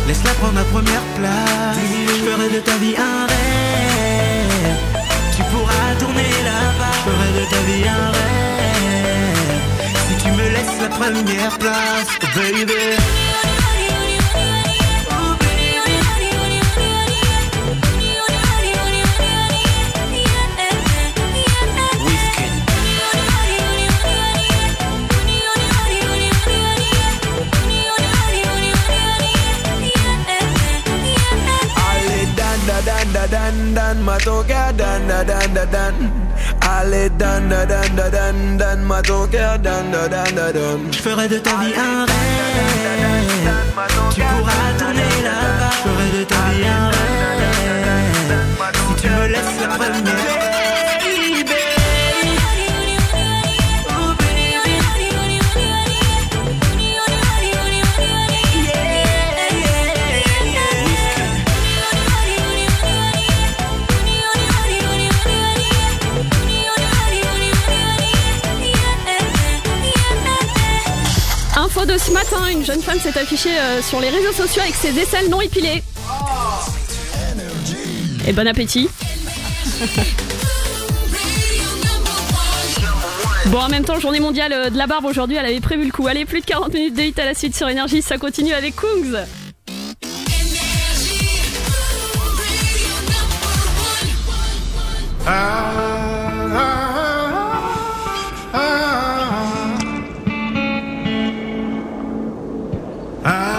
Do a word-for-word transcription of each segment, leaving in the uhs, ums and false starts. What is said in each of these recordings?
Laisse-la prendre la première place. Je ferai de ta vie un rêve. Tu pourras tourner la page. Je ferai de ta vie un rêve. Si tu me laisses la première place, oh baby. Dan da dan dan ma toca dan da dan da dan. Allez dan da dan da dan dan ma toca dan da dan da dan. Je ferai de ta vie un rêve. Tu pourras tourner là-bas. Je ferai de ta vie un rêve. Si tu me laisses la première. Info de ce matin, une jeune femme s'est affichée euh, sur les réseaux sociaux avec ses aisselles non épilées. Et bon appétit. Bon, en même temps, journée mondiale de la barbe aujourd'hui, elle avait prévu le coup. Allez, plus de quarante minutes de hit à la suite sur Énergie, ça continue avec Kungs. Ah, ah, ah, ah.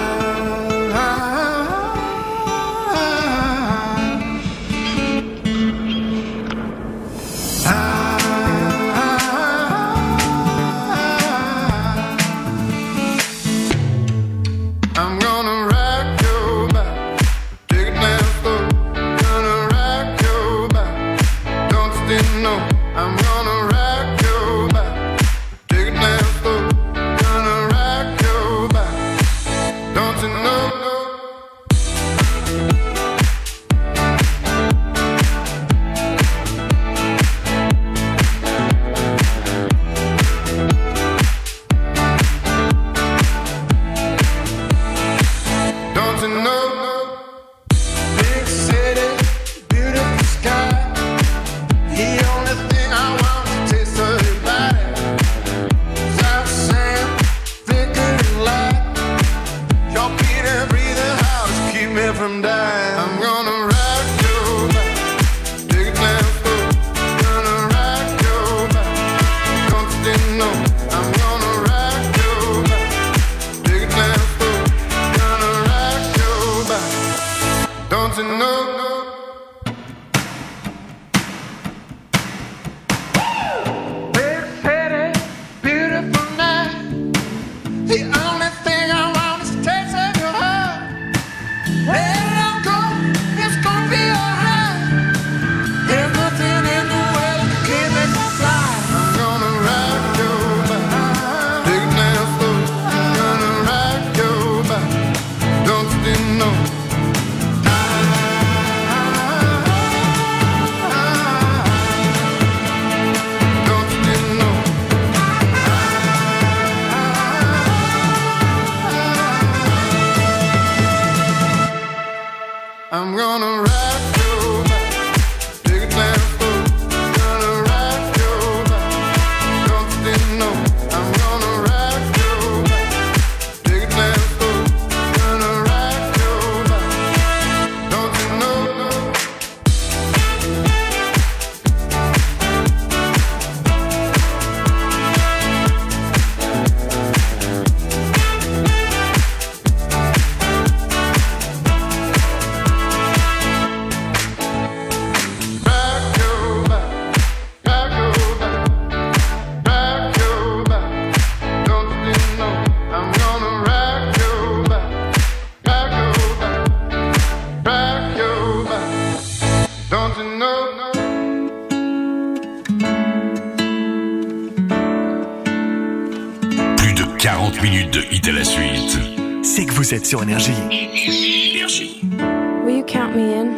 Vous êtes sur Énergie. Énergie. Will you count me in?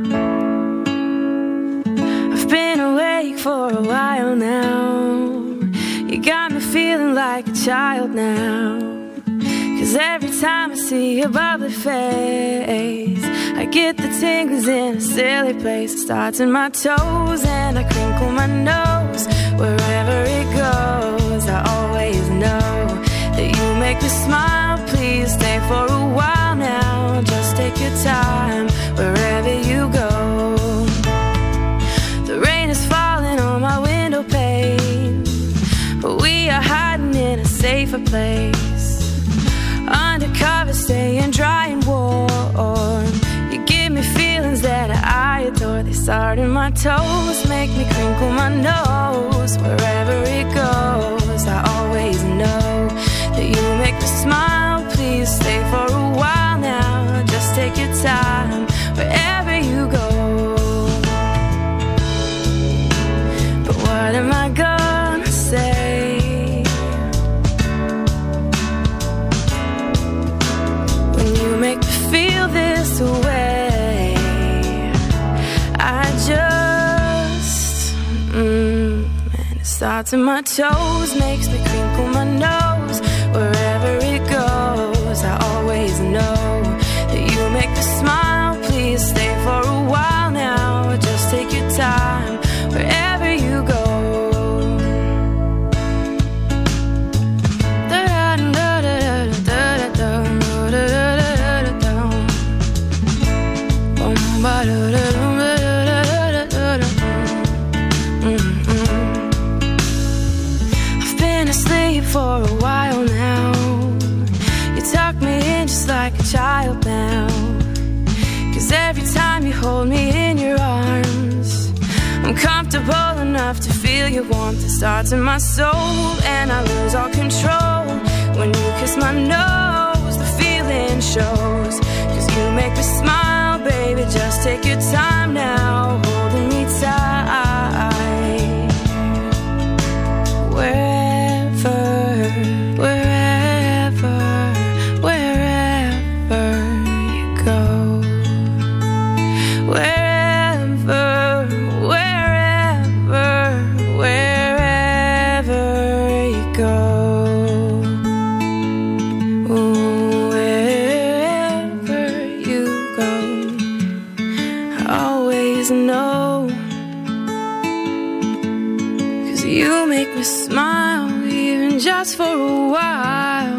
I've been awake for a while now. You got me feeling like a child now. 'Cause every time I see your bubbly face, I get the tingles in a silly place. It starts in my toes and I crinkle my nose. Wherever it goes, I always know that you make me smile. Please stay for a while now. Just take your time wherever you go. The rain is falling on my window pane, but we are hiding in a safer place. Undercover, staying dry and warm. You give me feelings that I adore. They start in my toes, make me crinkle my nose. Wherever it goes, I always know that you make me smile. Please stay for a while now. Just take your time wherever you go. But what am I gonna say when you make me feel this way? I just mm, and it starts in my toes, makes me crinkle my nose. Wherever it goes, I always know that you make me smile. Please stay for a while now. Just take your time wherever you go. I've been asleep for a while now. You tuck me in just like a child now. 'Cause every time you hold me in your arms, I'm comfortable enough to feel your warmth. It starts in my soul and I lose all control. When you kiss my nose, the feeling shows. 'Cause you make me smile, baby, just take your time now, holding me tight. Wherever, wherever, wherever you go. Wherever, wherever, wherever you go. Ooh, wherever you go, I always know. 'Cause you make me smile, even just for a while.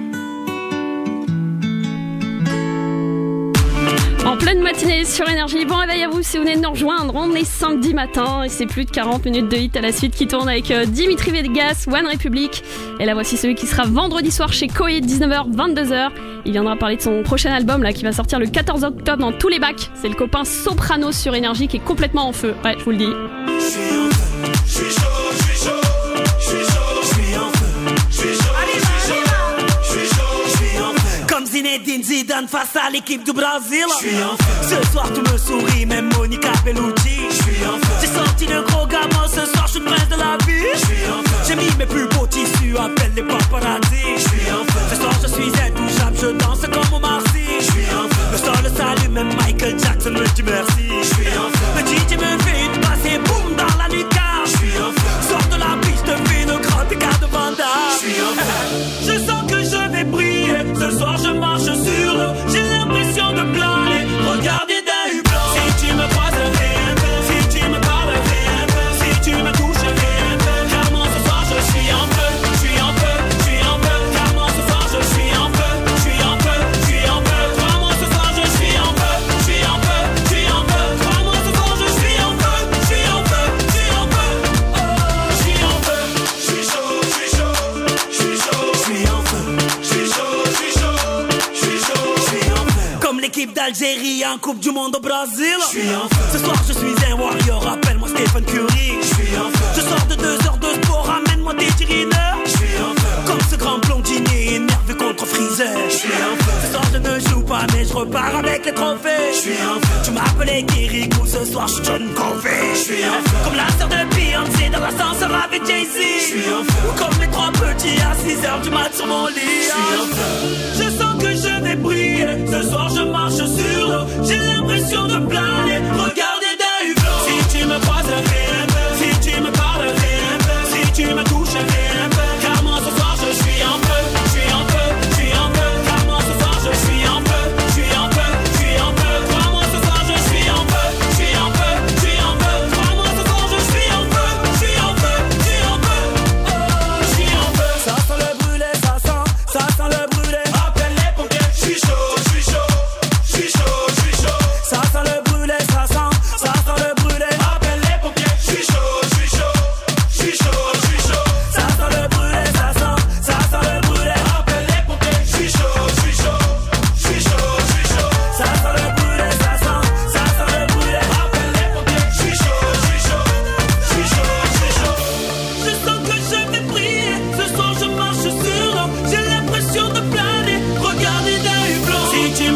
En pleine matinée sur Énergie, bon réveil à vous si vous venez de nous rejoindre, on est samedi matin et c'est plus de quarante minutes de hit à la suite qui tourne avec Dimitri Vegas, One Republic. Et là voici celui qui sera vendredi soir chez Koei, dix-neuf heures vingt-deux heures. Il viendra parler de son prochain album là qui va sortir le quatorze octobre dans tous les bacs. C'est le copain Soprano sur Énergie qui est complètement en feu, ouais je vous le dis. Je suis en feu, je suis chaud, je suis chaud, je suis chaud, je suis en feu, je suis chaud, je suis chaud, je suis chaud, je suis en feu. Comme Zinedine Zidane face à l'équipe du Brésil. Je suis en feu. Ce soir tout me sourit, même Monica Bellucci. Je suis en feu. J'ai sorti le gros gamin, ce soir je suis le prince de la vie. Je suis en feu. J'ai mis mes plus beaux tissus, appelle les paparazzi. Je suis en feu. Ce soir je suis intouchable, je danse comme au Marcy. Je suis en feu. Le sol le salue, même Michael Jackson me dit merci. Je suis en feu. Le D J me fait une passe et boum dans la lucarne. Je suis en feu. Sors de la piste, fais le grand écart de Vanda. Je suis en feu. Je sens que je vais briller. Ce soir je marche sur l'eau. J'ai l'impression de planer. Regardez d'un hublot. Si tu me croises, rien. Si tu me parles, rien. Si tu me touches, rien. Clairement ce soir je suis en feu. Je suis en feu, je suis en feu. Clairement ce soir je suis en feu. Je suis en feu, je suis en feu. Crois-moi ce soir je suis en feu. Je suis en feu, je suis en feu. Crois-moi ce soir je suis en feu. Je suis en feu, je suis en feu. Oh, je suis en feu. Je suis chaud, je suis chaud. Je suis chaud, je suis en feu. Je suis chaud, je suis chaud. Je suis chaud, je suis en feu. Comme l'équipe d'Algérie en Coupe du Monde au Brésil. Je suis en feu. Ce soir je suis un warrior, appelle-moi Stephen Curry. Je suis en feu. Je sors de deux heures de sport, ramène-moi des tirineurs. Je suis en feu. Comme ce grand blondinier énervé contre Freezer. Je suis en feu. Ce soir je ne joue pas mais je repars avec les trophées. Je suis en feu. Tu m'appelais Kirikou, ce soir je suis John Covey. Je suis en feu. Comme la sœur de Beyoncé dans l'ascenseur avec Jay-Z. Je suis en feu. Ou comme les trois petits à six heures du mat sur mon lit. Je suis en feu. Je sens que je vais briller. Ce soir je marche sur l'eau. J'ai l'impression de planer. Regardez d'un hublot. Si tu me croises, rien. Si tu me parles, rien. Si tu me touches, rien. Car moi ce soir je suis en feu. Je suis en feu, je suis en feu.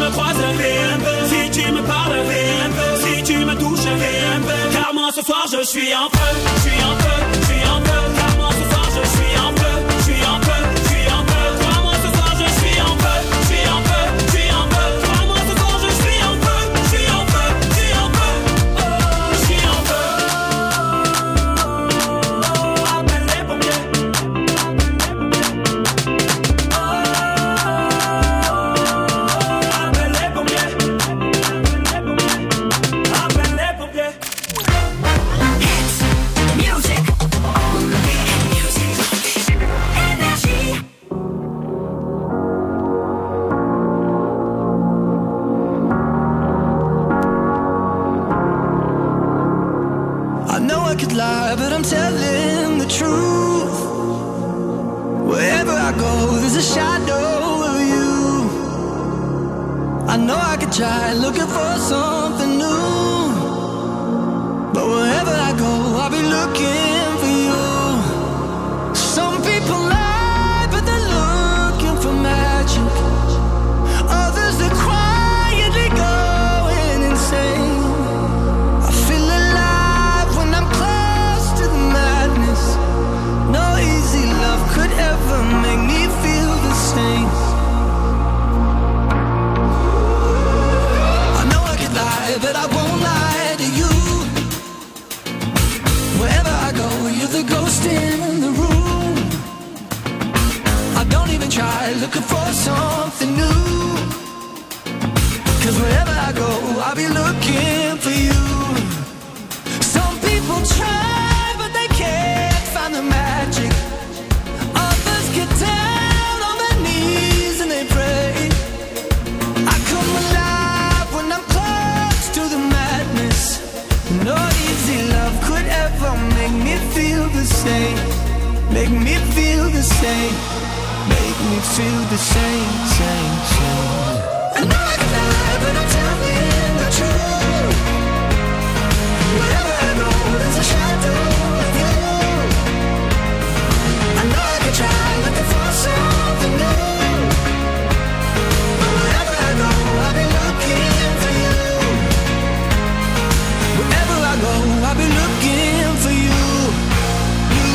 me croises, fais un peu. Si tu me parles, fais un peu. Si tu me touches, fais un peu. Car moi ce soir je suis en feu, je suis en feu, je suis en feu. Car moi ce soir je suis en feu, je suis en feu, je suis en feu. Crois-moi ce soir je suis en feu, je suis en feu, je suis en feu. Crois-moi ce soir je suis en feu, je suis en feu, je suis en feu. Oh, je suis en feu. Oh, appelle les pompiers. Oh, appelle les pompiers. Appelle les pompiers. Hits, music, only music, energy. I know I could lie, but I'm telling the truth. Wherever I go, there's a shadow of you. I know I could try looking for something new, but wherever I go, I'll be looking for you. Some people lie, but they're looking for magic. Others are quietly going insane. I feel alive when I'm close to the madness. No easy love could ever make me feel the same. I know I could lie, but I won't lie to you. Wherever I go, you're the ghost in the room. I don't even try looking for something new, 'cause wherever I go, I'll be looking for you. Some people try, but they can't find the magic. Others get down on their knees and they pray. I come alive when I'm close to the madness. No easy love could ever make me feel the same. Make me feel the same. Make me feel the same, same, same. I know I can lie, but I'm telling the truth. Wherever I go, there's a shadow of you. I know I can try looking for something new, but wherever I go, I'll be looking for you. Wherever I go, I'll be looking for you. You.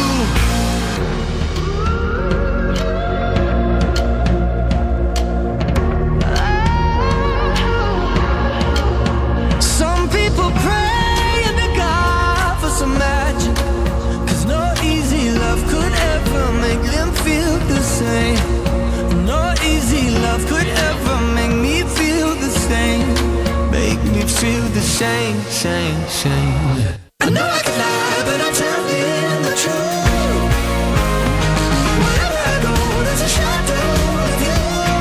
Some people pray and to God for some magic, 'cause no easy love could ever make them feel the same. No easy love could ever make me feel the same. Make me feel the same, same, same. I know I can lie, but I'm telling the truth. Wherever I go, there's a shadow of you.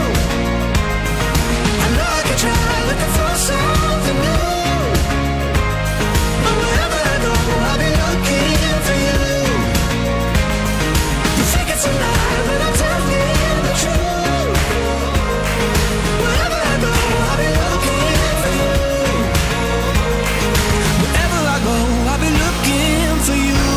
I know I can try looking for something new, but wherever I go, I'll be looking for you. You think it's a lie, but I'm telling the truth. Wherever I go, I'll be looking for you. Wherever I go, I'll be looking for you.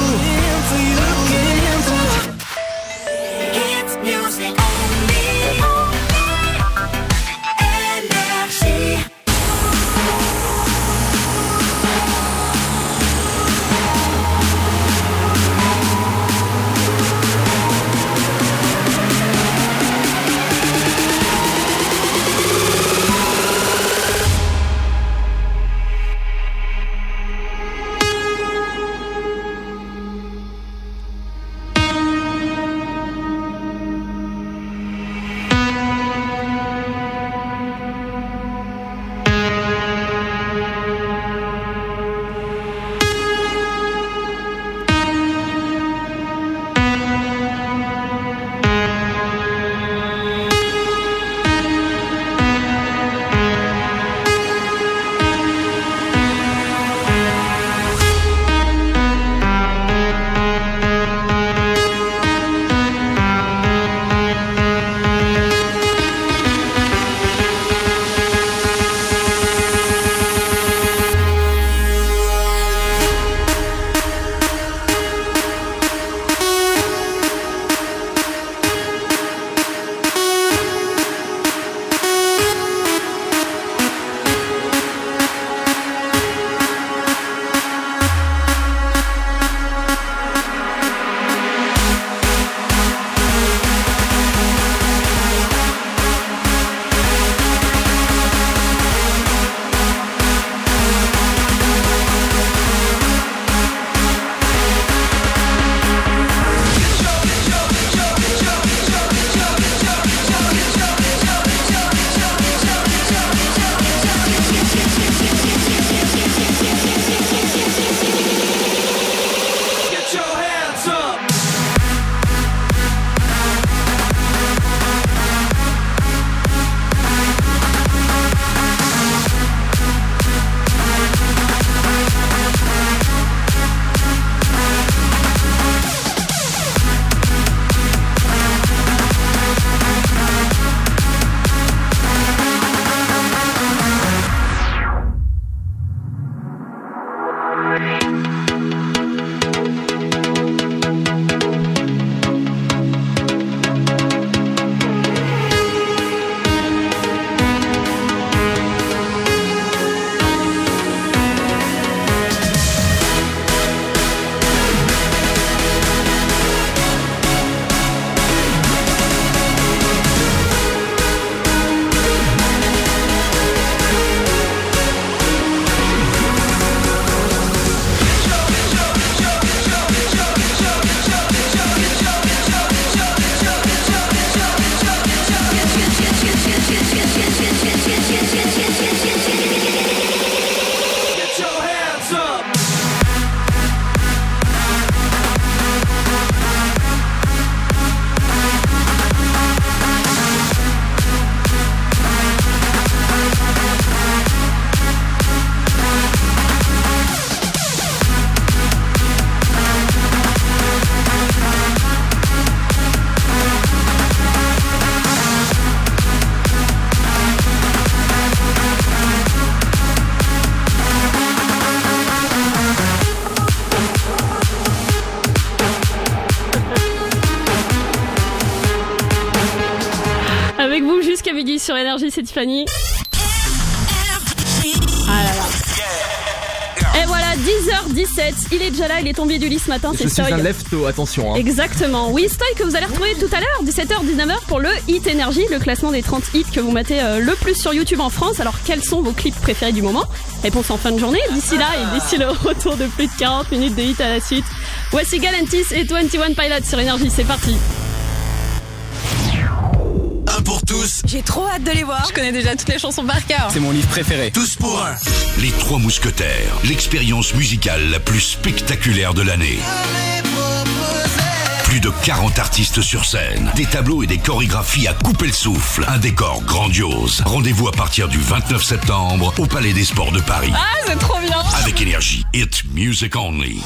sur Énergie, c'est Tiffany. Ah là là. Et voilà, dix heures dix-sept, il est déjà là, il est tombé du lit ce matin, Je c'est suis Stoy. un lève-tôt, attention. Hein. Exactement, oui, Stoy que vous allez retrouver tout à l'heure, dix-sept heures dix-neuf heures pour le Hit Énergie, le classement des trente hits que vous matez euh, le plus sur YouTube en France. Alors quels sont vos clips préférés du moment? Réponse en fin de journée, d'ici là et d'ici le retour de plus de quarante minutes de hits à la suite. Voici Galantis et vingt et un Pilots sur Énergie, c'est parti. Un pour tous. J'ai trop hâte de les voir. Je connais déjà toutes les chansons par cœur. C'est mon livre préféré. Tous pour un. Les Trois Mousquetaires. L'expérience musicale la plus spectaculaire de l'année. Plus de quarante artistes sur scène. Des tableaux et des chorégraphies à couper le souffle. Un décor grandiose. Rendez-vous à partir du vingt-neuf septembre au Palais des Sports de Paris. Ah, c'est trop bien. Avec Énergie. Hit Music Only.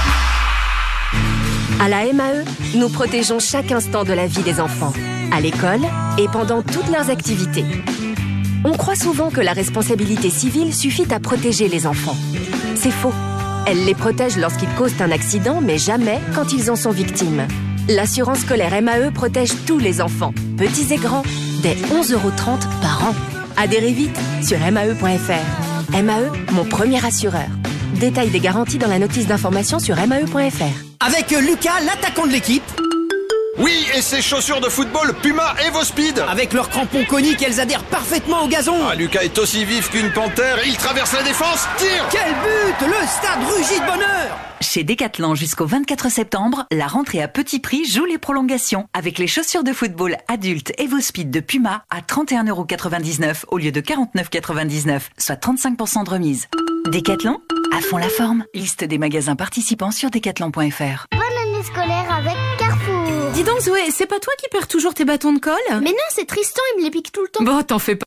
À la M A E, nous protégeons chaque instant de la vie des enfants, à l'école et pendant toutes leurs activités. On croit souvent que la responsabilité civile suffit à protéger les enfants. C'est faux. Elle les protège lorsqu'ils causent un accident, mais jamais quand ils en sont victimes. L'assurance scolaire M A E protège tous les enfants, petits et grands, dès onze euros trente par an. Adhérez vite sur M A E point F R. M A E, mon premier assureur. Détail des garanties dans la notice d'information sur M A E point F R. Avec Lucas, l'attaquant de l'équipe. Oui, et ses chaussures de football Puma EvoSpeed. Avec leurs crampons coniques, elles adhèrent parfaitement au gazon. Ah, Lucas est aussi vif qu'une panthère, il traverse la défense, tire. Quel but! Le stade rugit de bonheur. Chez Decathlon jusqu'au vingt-quatre septembre, la rentrée à petit prix joue les prolongations. Avec les chaussures de football adultes EvoSpeed de Puma à trente et un euros quatre-vingt-dix-neuf au lieu de quarante-neuf euros quatre-vingt-dix-neuf, soit trente-cinq pour cent de remise. Decathlon, à fond la forme. Liste des magasins participants sur decathlon point F R. Bonne année scolaire avec Carrefour. Dis donc Zoé, c'est pas toi qui perds toujours tes bâtons de colle? Mais non, c'est Tristan, il me les pique tout le temps. Bon, t'en fais pas.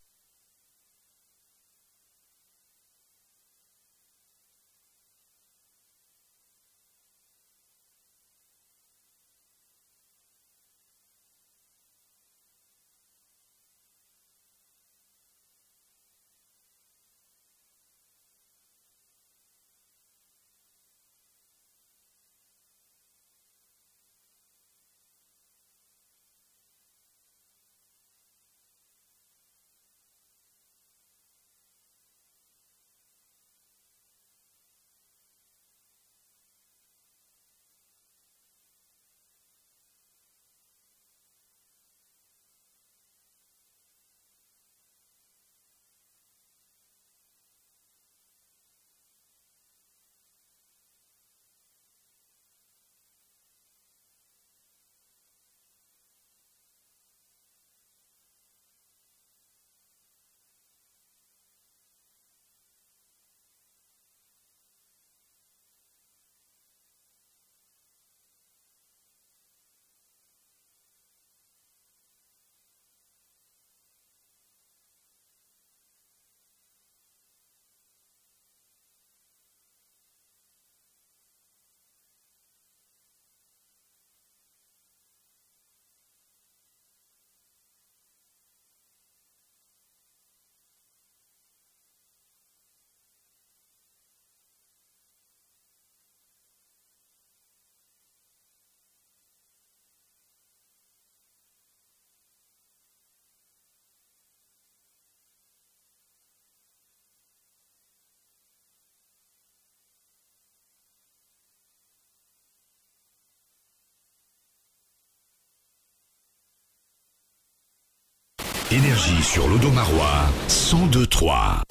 Énergie sur l'Audomarois, cent deux trois.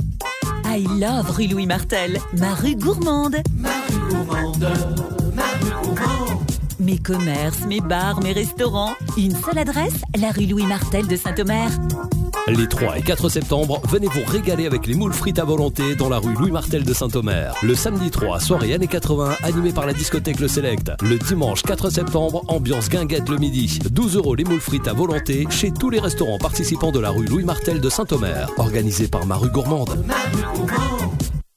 I love rue Louis Martel, ma rue gourmande. Ma rue gourmande, ma rue gourmande. Mes commerces, mes bars, mes restaurants. Une seule adresse, la rue Louis Martel de Saint-Omer. Les trois et quatre septembre, venez vous régaler avec les moules frites à volonté dans la rue Louis Martel de Saint-Omer. Le samedi trois, soirée années quatre-vingts, animée par la discothèque Le Select. Le dimanche quatre septembre, ambiance guinguette le midi. douze euros les moules frites à volonté chez tous les restaurants participants de la rue Louis Martel de Saint-Omer. Organisé par Ma Rue Gourmande. Ma rue gourmande.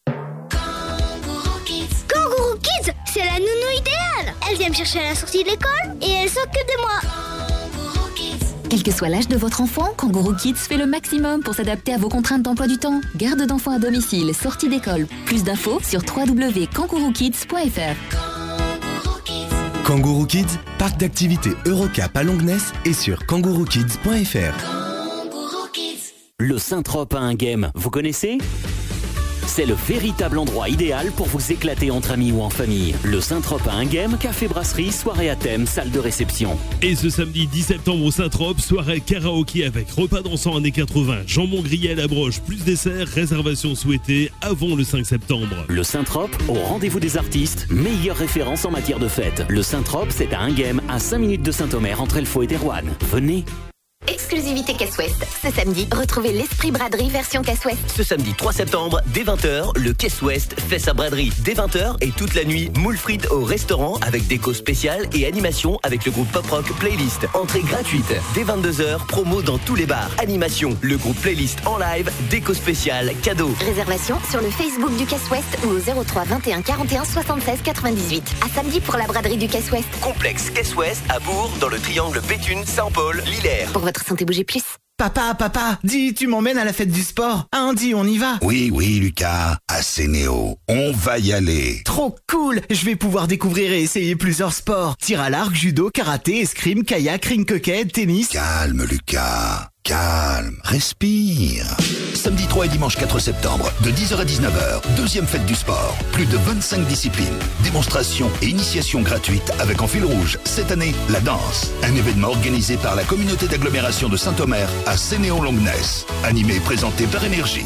Kangourou Kids, c'est la nounou idéale. Elle vient me chercher à la sortie de l'école et elle s'occupe de moi. Quel que soit l'âge de votre enfant, Kangourou Kids fait le maximum pour s'adapter à vos contraintes d'emploi du temps. Garde d'enfants à domicile, sortie d'école. Plus d'infos sur w w w point kangourou kids point f r. Kangourou Kids, parc d'activités Eurocap à Longnes et sur kangourou kids point f r. Kangourou Kids. Le Saint-Trope a un game, vous connaissez ? C'est le véritable endroit idéal pour vous éclater entre amis ou en famille. Le Saint-Trope a un game, café brasserie, soirée à thème, salle de réception. Et ce samedi dix septembre au Saint-Trope, soirée karaoké avec repas dansant années quatre-vingts, jambon grillé à la broche, plus dessert, réservation souhaitée avant le cinq septembre. Le Saint-Trope, au rendez-vous des artistes, meilleure référence en matière de fête. Le Saint-Trope, c'est à un game à cinq minutes de Saint-Omer entre Elfo et Thérouanne. Venez. Exclusivité Caisse Ouest. Ce samedi, retrouvez l'esprit braderie version Caisse Ouest. Ce samedi trois septembre, dès vingt heures, le Caisse Ouest fait sa braderie. Dès vingt heures et toute la nuit, moules frites au restaurant avec déco spéciale et animation avec le groupe Pop Rock Playlist. Entrée gratuite. Dès vingt-deux heures, promo dans tous les bars. Animation, le groupe Playlist en live, déco spéciale, cadeau. Réservation sur le Facebook du Caisse Ouest ou au zéro trois vingt et un quarante et un soixante-seize quatre-vingt-dix-huit. À samedi pour la braderie du Caisse Ouest. Complexe Caisse Ouest à Bourg, dans le triangle Béthune, Saint-Paul, Lillers. Pour votre santé, bougez plus. Papa, papa, dis, tu m'emmènes à la fête du sport. Hein, dis, on y va. Oui, oui, Lucas, à Sénéo. On va y aller. Trop cool. Je vais pouvoir découvrir et essayer plusieurs sports. Tir à l'arc, judo, karaté, escrime, kayak, ring hockey, tennis. Calme, Lucas. Calme. Respire. Samedi trois et dimanche quatre septembre, de dix heures à dix-neuf heures, deuxième fête du sport. Plus de vingt-cinq disciplines, démonstrations et initiations gratuites avec en fil rouge, cette année, la danse. Un événement organisé par la communauté d'agglomération de Saint-Omer à Sénéon-Longness. Animé et présenté par Énergie.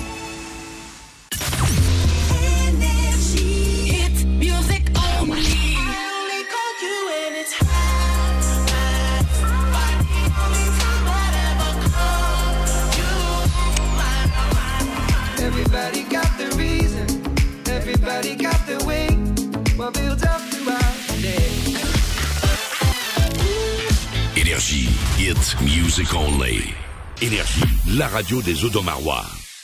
Everybody got the reason, everybody got the way, what builds up throughout the day. Énergie, hit music only. Énergie, la radio des Audomarois.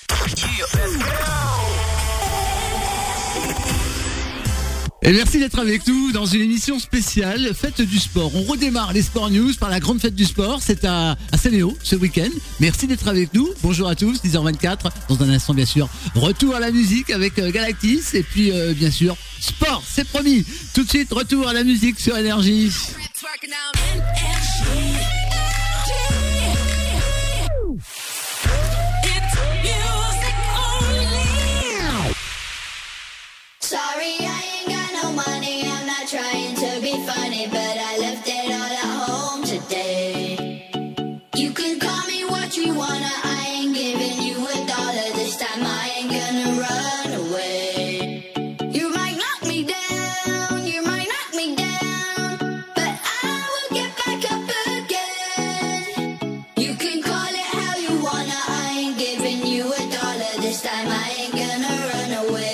Et merci d'être avec nous dans une émission spéciale Fête du Sport. On redémarre les Sport News par la grande fête du sport. C'est à, à Sénéo ce week-end. Merci d'être avec nous. Bonjour à tous, dix heures vingt-quatre. Dans un instant, bien sûr, retour à la musique avec euh, Galactis. Et puis, euh, bien sûr, sport, c'est promis. Tout de suite, retour à la musique sur Énergie. Sorry, I ain't got no money, I'm not trying to be funny, but I left it all at home today. You can call me what you wanna, I ain't giving you a dollar this time, I ain't gonna run away. You might knock me down, you might knock me down, but I will get back up again. You can call it how you wanna, I ain't giving you a dollar this time, I ain't gonna run away.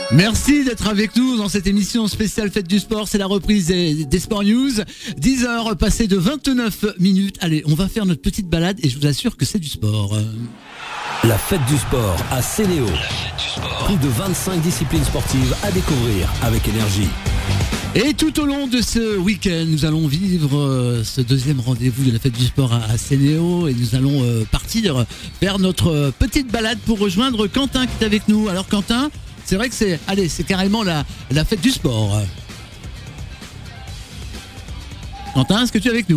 Merci d'être avec nous dans cette émission spéciale Fête du Sport. C'est la reprise des, des Sport News. dix heures passées de vingt-neuf minutes. Allez, on va faire notre petite balade et je vous assure que c'est du sport. La Fête du Sport à Sénéo. Plus de vingt-cinq disciplines sportives à découvrir avec énergie. Et tout au long de ce week-end, nous allons vivre ce deuxième rendez-vous de la Fête du Sport à Sénéo et nous allons partir faire notre petite balade pour rejoindre Quentin qui est avec nous. Alors Quentin, c'est vrai que c'est, allez, c'est carrément la, la Fête du Sport. Quentin, est-ce que tu es avec nous ?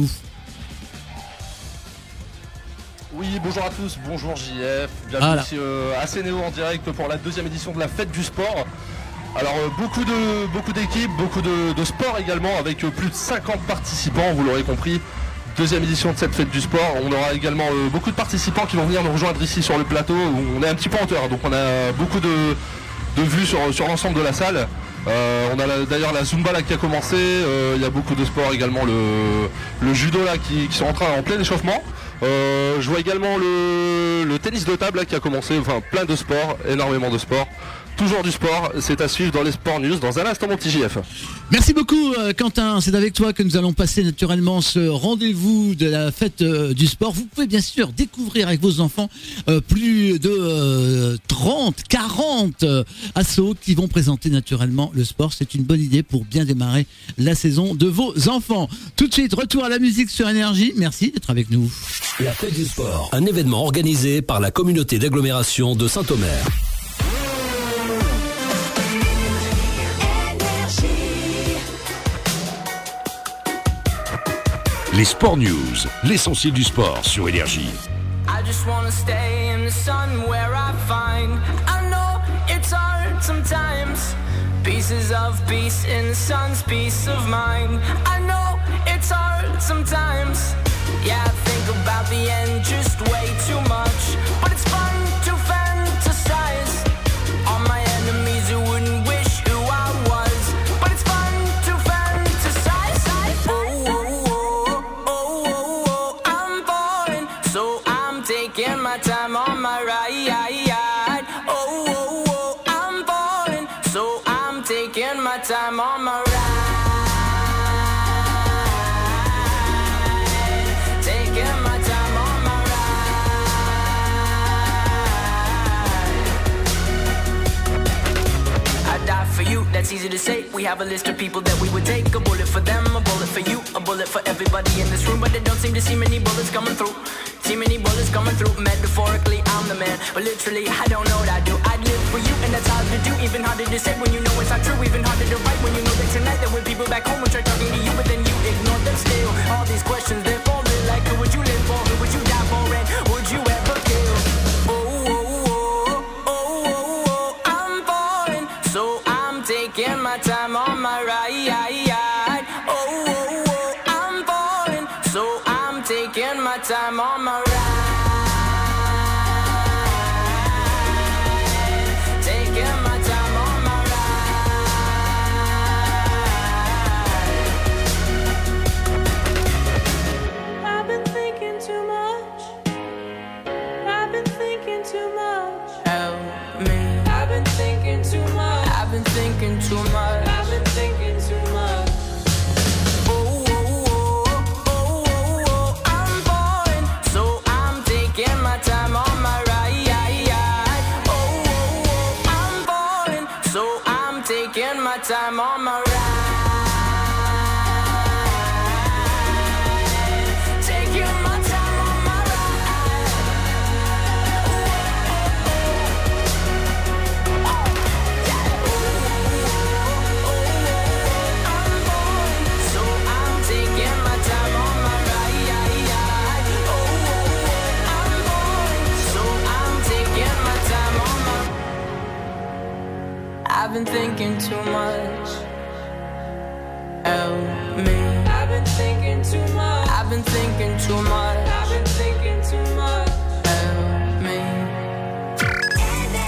Oui, bonjour à tous, bonjour J F, bienvenue voilà. ici euh, à Sénéo en direct pour la deuxième édition de la Fête du Sport. Alors euh, beaucoup de beaucoup d'équipes, beaucoup de, de sports également, avec euh, plus de cinquante participants, vous l'aurez compris. Deuxième édition de cette Fête du Sport. On aura également euh, beaucoup de participants qui vont venir nous rejoindre ici sur le plateau. On est un petit peu en hauteur, donc on a beaucoup de, de vues sur, sur l'ensemble de la salle. Euh, on a la, d'ailleurs la Zumba là qui a commencé, euh, il y a beaucoup de sports également, le, le judo là qui, qui sont en train en plein échauffement. Euh, je vois également le, le tennis de table là, qui a commencé, enfin plein de sports, énormément de sports. Toujours du sport, c'est à suivre dans les Sport News dans un instant mon petit J F. Merci beaucoup euh, Quentin, c'est avec toi que nous allons passer naturellement ce rendez-vous de la fête euh, du sport. Vous pouvez bien sûr découvrir avec vos enfants euh, plus de euh, trente, quarante euh, assos qui vont présenter naturellement le sport. C'est une bonne idée pour bien démarrer la saison de vos enfants. Tout de suite, retour à la musique sur Énergie. Merci d'être avec nous. La Fête du Sport, un événement organisé par la communauté d'agglomération de Saint-Omer. Les Sport News, l'essentiel du sport sur Énergie. I just wanna stay in the sun where I find I know it's hard sometimes. Pieces of peace in the sun's peace of mind. I know it's hard sometimes. Yeah, I think about the end just way too much. But it's fun to fantasize on my enemies who wouldn't wish who I was. But it's fun to fantasize. Oh, oh, oh, oh, oh, oh, I'm falling, so I'm taking my time on my ride. Oh, oh, oh, I'm falling, so I'm taking my time on my ride. That's easy to say. We have a list of people that we would take. A bullet for them, a bullet for you, a bullet for everybody in this room. But they don't seem to see many bullets coming through. See many bullets coming through. Metaphorically, I'm the man, but literally, I don't know what I do. I'd live for you, and that's hard to do. Even harder to say when you know it's not true. Even harder to write when you know that tonight there were people back home who tried talking to you, but then you ignore them still. All these questions, they're falling like, who would you live for? Who would you die for? And would you ever kill? Oh, oh, oh, oh, oh, oh, I'm falling, so I'm taking my time on my ride. Oh, oh, oh, I'm falling, so I'm taking my time on my ride. Taking my time on my ride. I've been thinking too much. I've been thinking too much. Help me. I've been thinking too much. I've been thinking too much. I've been thinking too much. Oh, oh, oh, oh, oh, oh, I'm falling, so I'm taking my time on my ride. Oh, oh, oh, I'm falling, so I'm taking my time on my ride. Taking my time on my ride. So I'm taking my time on my ride. Oh, I'm falling, so I'm taking my time on my. I've been thinking too much. Help me. I've been thinking too much. I've been thinking too much. I've been thinking too much. Help me.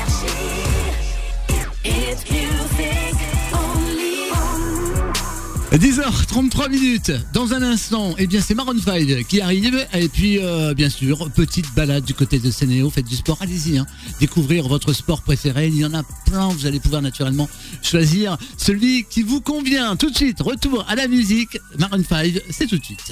Et dix heures trente-trois minutes. Dans un instant, eh bien, c'est Maroon cinq qui arrive. Et puis, euh, bien sûr, petite balade du côté de Sénéo. Faites du sport, allez-y. Hein. Découvrir votre sport préféré. Il y en a plein. Vous allez pouvoir naturellement choisir celui qui vous convient. Tout de suite, retour à la musique. Maroon cinq, c'est tout de suite.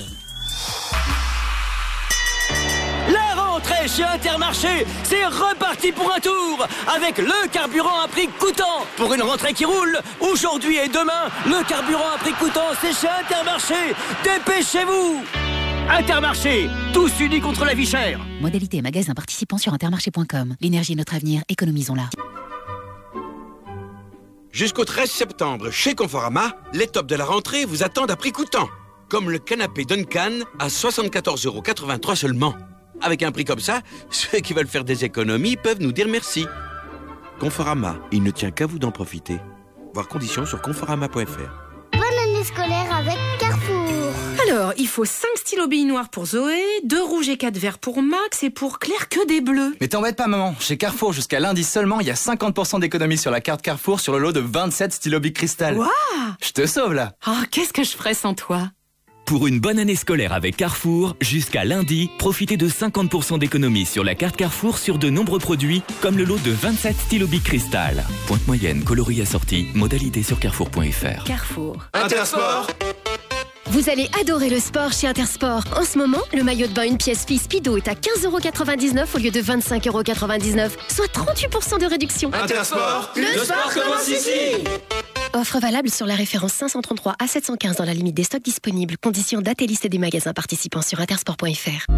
La rentrée chez Intermarché, c'est reparti pour un tour avec le carburant à prix coûtant. Pour une rentrée qui roule, aujourd'hui et demain, le carburant à prix coûtant, c'est chez Intermarché. Dépêchez-vous! Intermarché, tous unis contre la vie chère. Modalité magasin participant sur intermarché point com. L'énergie est notre avenir, économisons-la. Jusqu'au treize septembre, chez Conforama, les tops de la rentrée vous attendent à prix coûtant. Comme le canapé Duncan à soixante-quatorze euros quatre-vingt-trois seulement. Avec un prix comme ça, ceux qui veulent faire des économies peuvent nous dire merci. Conforama, il ne tient qu'à vous d'en profiter. Voir conditions sur conforama point f r. Bonne année scolaire avec Carrefour. Alors, il faut cinq stylos billes noirs pour Zoé, deux rouges et quatre verts pour Max et pour Claire que des bleus. Mais t'embête pas maman, chez Carrefour jusqu'à lundi seulement, il y a cinquante pour cent d'économie sur la carte Carrefour sur le lot de vingt-sept stylos billes cristal. Waouh! Je te sauve là. Oh, qu'est-ce que je ferais sans toi? Pour une bonne année scolaire avec Carrefour, jusqu'à lundi, profitez de cinquante pour cent d'économie sur la carte Carrefour sur de nombreux produits, comme le lot de vingt-sept stylos Bic Cristal. Pointe moyenne, coloris assortis, modalité sur carrefour point f r. Carrefour. Intersport. Vous allez adorer le sport chez Intersport. En ce moment, le maillot de bain une pièce fille Speedo est à quinze euros quatre-vingt-dix-neuf au lieu de vingt-cinq euros quatre-vingt-dix-neuf, soit trente-huit pour cent de réduction. Intersport, le, le sport commence ici. Offre valable sur la référence cinq cent trente-trois A sept cent quinze dans la limite des stocks disponibles. Conditions date et liste des magasins participants sur intersport point f r.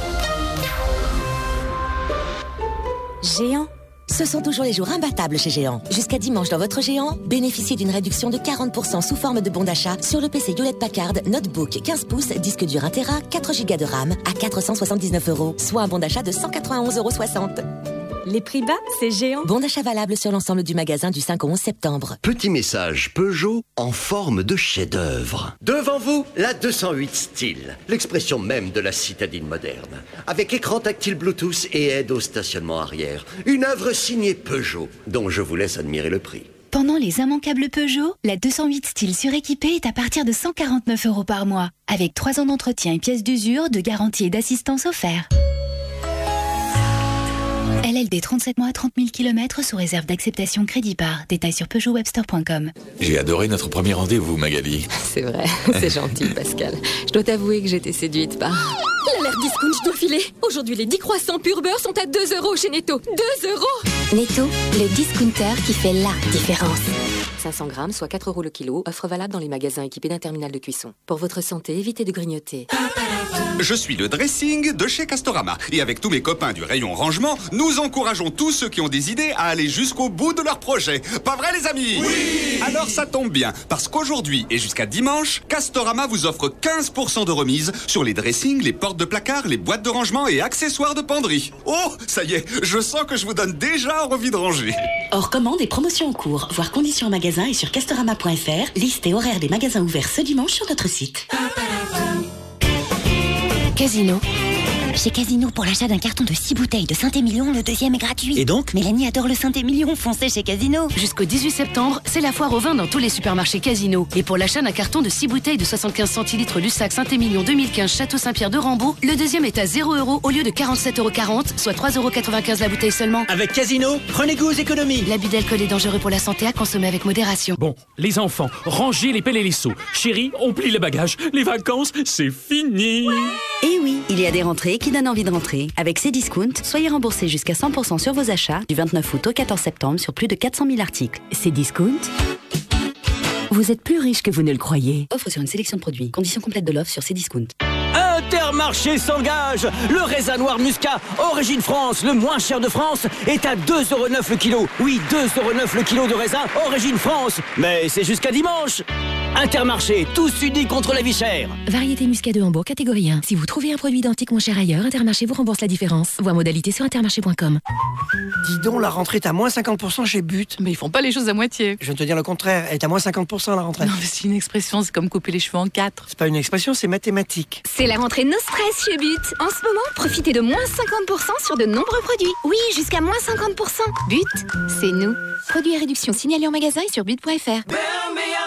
Géant. Ce sont toujours les jours imbattables chez Géant. Jusqu'à dimanche dans votre Géant, bénéficiez d'une réduction de quarante pour cent sous forme de bon d'achat sur le P C Hewlett-Packard Notebook quinze pouces, disque dur un téra, quatre gigas de RAM à quatre cent soixante-dix-neuf euros, soit un bon d'achat de cent quatre-vingt-onze euros soixante. Les prix bas, c'est Géant. Bon d'achat valable sur l'ensemble du magasin du cinq au onze septembre. Petit message Peugeot en forme de chef-d'œuvre. Devant vous, la deux cent huit Style, l'expression même de la citadine moderne. Avec écran tactile Bluetooth et aide au stationnement arrière. Une œuvre signée Peugeot, dont je vous laisse admirer le prix. Pendant les immanquables Peugeot, la deux cent huit Style suréquipée est à partir de cent quarante-neuf euros par mois, avec trois ans d'entretien et pièces d'usure, de garantie et d'assistance offerts. L L D trente-sept mois à trente mille kilomètres sous réserve d'acceptation crédit par. Détails sur Peugeot Webstore point com. J'ai adoré notre premier rendez-vous, Magali. C'est vrai, c'est gentil, Pascal. Je dois t'avouer que j'étais séduite par... L'alerte discount, je dois filer. Aujourd'hui, les dix croissants pur beurre sont à deux euros chez Netto. deux euros. Netto, le discounter qui fait la différence. cinq cents grammes, soit quatre euros le kilo. Offre valable dans les magasins équipés d'un terminal de cuisson. Pour votre santé, évitez de grignoter. Je suis le dressing de chez Castorama. Et avec tous mes copains du rayon rangement, nous encourageons tous ceux qui ont des idées à aller jusqu'au bout de leur projet. Pas vrai, les amis? Oui! Alors ça tombe bien, parce qu'aujourd'hui et jusqu'à dimanche, Castorama vous offre quinze pour cent de remise sur les dressings, les portes de placard, les boîtes de rangement et accessoires de penderie. Oh, ça y est, je sens que je vous donne déjà envie de ranger. Hors commande et promotions en cours. Voir conditions en magasin et sur castorama point f r. Liste et horaire des magasins ouverts ce dimanche sur notre site. Casino. Chez Casino, pour l'achat d'un carton de six bouteilles de Saint-Émilion, le deuxième est gratuit. Et donc Mélanie adore le Saint-Émilion, foncez chez Casino. Jusqu'au dix-huit septembre, c'est la foire au vin dans tous les supermarchés Casino. Et pour l'achat d'un carton de six bouteilles de soixante-quinze centilitres Lussac Saint-Émilion deux mille quinze Château Saint-Pierre de Rambaud, le deuxième est à zéro euros au lieu de quarante-sept euros quarante, soit trois euros quatre-vingt-quinze la bouteille seulement. Avec Casino, prenez goût aux économies. L'abus d'alcool est dangereux pour la santé, à consommer avec modération. Bon, les enfants, rangez les pelles et les seaux. Chérie, on plie les bagages. Les vacances, c'est fini. Ouais. Et oui, il y a des rentrées qui donnent envie de rentrer. Avec Cdiscount, soyez remboursés jusqu'à cent pour cent sur vos achats du vingt-neuf août au quatorze septembre sur plus de quatre cent mille articles. Cdiscount, vous êtes plus riche que vous ne le croyez. Offre sur une sélection de produits. Conditions complètes de l'offre sur Cdiscount. Intermarché s'engage. Le raisin noir Muscat, origine France, le moins cher de France, est à deux euros neuf le kilo. Oui, deux euros neuf le kilo de raisin, origine France. Mais c'est jusqu'à dimanche. Intermarché, tous unis contre la vie chère. Variété Muscat de Hambourg, catégorie un. Si vous trouvez un produit identique moins cher ailleurs, Intermarché vous rembourse la différence. Voir modalité sur intermarché point com. Dis donc, la rentrée est à moins cinquante pour cent chez But. Mais ils font pas les choses à moitié. Je viens de te dire le contraire, elle est à moins cinquante pour cent la rentrée. Non, mais c'est une expression, c'est comme couper les cheveux en quatre. C'est pas une expression, c'est mathématique. C'est la rentrée no stress chez But. En ce moment, profitez de moins cinquante pour cent sur de nombreux produits. Oui, jusqu'à moins cinquante pour cent. But, c'est nous. Produits et réductions signalés en magasin et sur but point f r.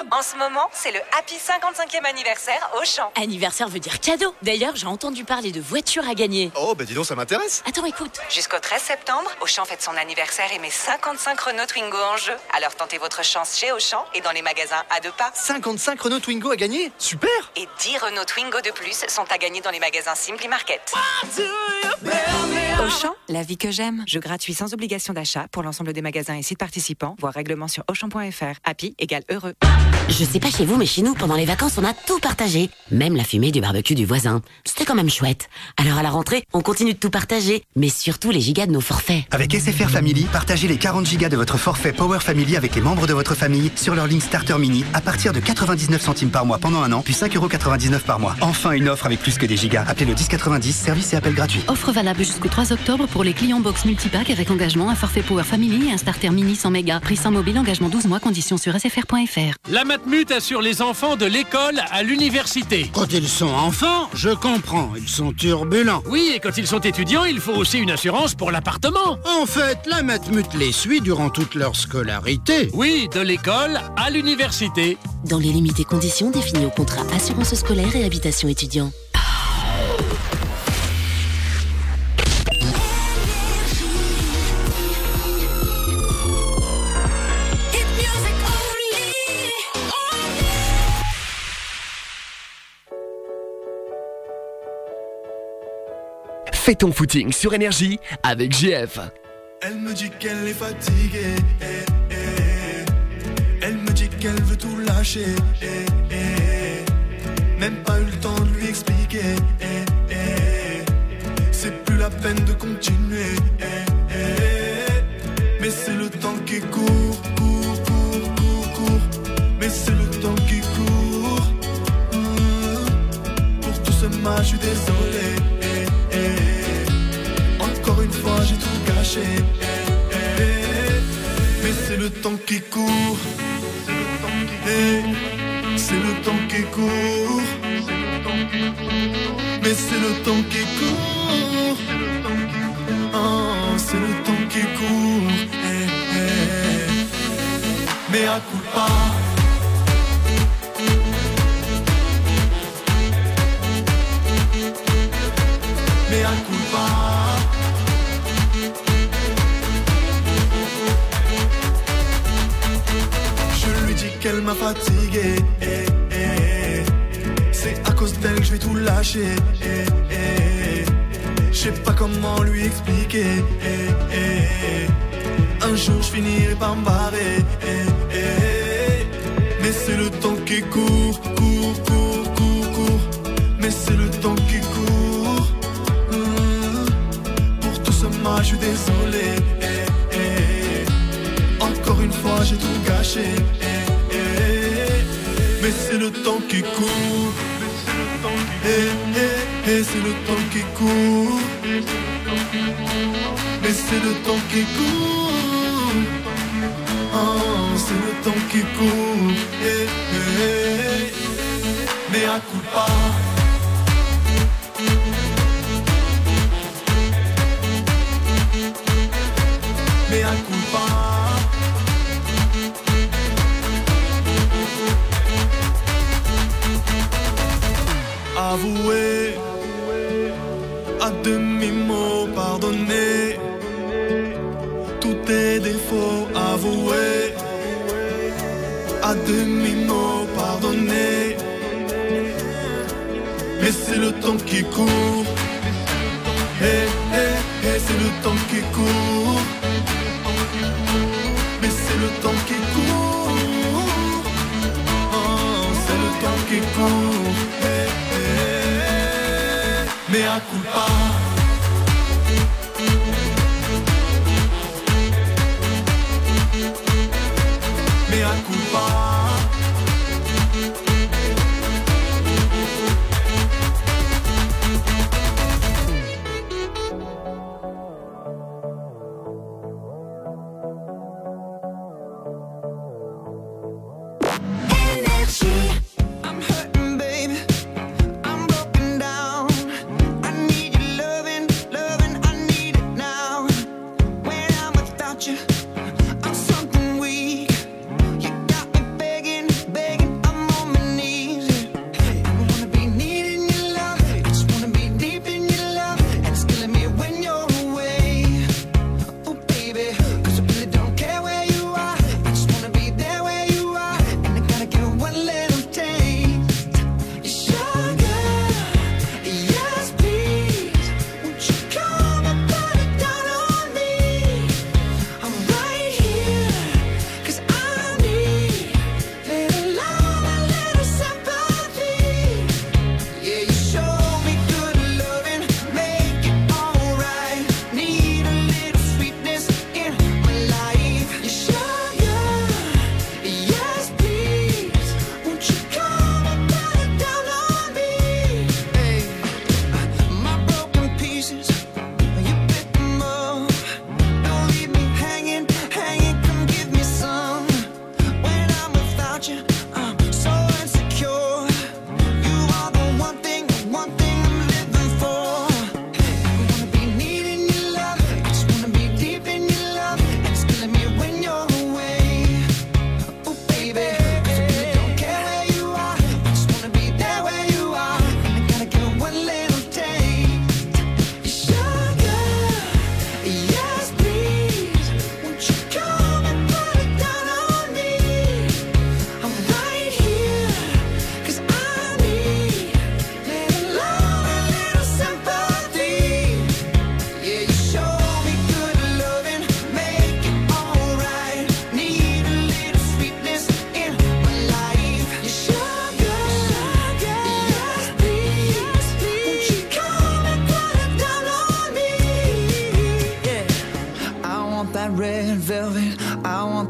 En ce moment, c'est le Happy cinquante-cinquième anniversaire Auchan. Anniversaire veut dire cadeau. D'ailleurs, j'ai entendu parler de voitures à gagner. Oh, bah dis donc, ça m'intéresse. Attends, écoute. Jusqu'au treize septembre, Auchan fête son anniversaire et met cinquante-cinq Renault Twingo en jeu. Alors tentez votre chance chez Auchan et dans les magasins à deux pas. cinquante-cinq Renault Twingo à gagner. Super. Et dix Renault Twingo de plus sont à gagner dans les magasins Simply Market. Auchan, la vie que j'aime. Jeu gratuit sans obligation d'achat pour l'ensemble des magasins et sites participants. Voir règlement sur auchan point f r. Happy égale heureux. Je sais pas chez vous, mais chez nous, pendant les vacances, on a tout partagé. Même la fumée du barbecue du voisin. C'était quand même chouette. Alors à la rentrée, on continue de tout partager. Mais surtout les gigas de nos forfaits. Avec S F R Family, partagez les quarante gigas de votre forfait Power Family avec les membres de votre famille sur leur ligne Starter Mini à partir de quatre-vingt-dix-neuf centimes par mois pendant un an, puis cinq euros quatre-vingt-dix-neuf par mois. Enfin une offre avec plus que des gigas. Appelez le dix quatre-vingt-dix, service et appel gratuit. Offre valable jusqu'au trois octobre pour les clients box multipack avec engagement, un forfait Power Family et un starter mini sans mégas. Prix sans mobile, engagement douze mois, conditions sur s f r point f r. La Matmut assure les enfants de l'école à l'université. Quand ils sont enfants, je comprends, ils sont turbulents. Oui, et quand ils sont étudiants, il faut aussi une assurance pour l'appartement. En fait, la Matmut les suit durant toute leur scolarité. Oui, de l'école à l'université. Dans les limites et conditions définies au contrat assurance scolaire et habitation étudiant. Fais ton footing sur Énergie avec G F. Elle me dit qu'elle est fatiguée, eh, eh. Elle me dit qu'elle veut tout lâcher, eh, eh. Même pas eu le temps de lui expliquer, eh, eh. C'est plus la peine de continuer, eh, eh. Mais c'est le temps qui court, court, court, court, court. Mais c'est le temps qui court. Mmh. Pour tout ce mal, je suis désolé, eh, eh. Encore une fois j'ai tout gâché, eh, eh. Mais c'est le temps qui court. Eh, c'est le temps qui court. Mais c'est le temps qui court. Oh, c'est le temps qui court, eh, eh. Mais à coup pas. Mais à coup pas. Qu'elle m'a fatigué, eh, eh. C'est à cause d'elle que je vais tout lâcher, eh, eh. Je sais pas comment lui expliquer, eh, eh. Un jour je finirai par me barrer, eh, eh. Mais c'est le temps qui court, court, court, court, court. Mais c'est le temps qui court. Mmh. Pour tout ce mal, je suis désolé, eh, eh. Encore une fois j'ai tout gâché, eh. Mais c'est le temps qui court. Eh, eh, eh, c'est le temps qui court. Mais c'est le temps qui court. Oh, c'est le temps qui court. Eh, eh, eh. Mais à coup pas. Mais à coup pas. Avouer, à demi-mot pardonner tous tes défauts, avouer, à demi-mot pardonner. Mais c'est le temps qui court, eh, eh, eh, c'est le temps qui court. Mais c'est le temps qui court, oh, c'est le temps qui court, eh. Mais à coup pas. Mais à coup pas. I'm hurting, baby. I'm broken down. I need your love.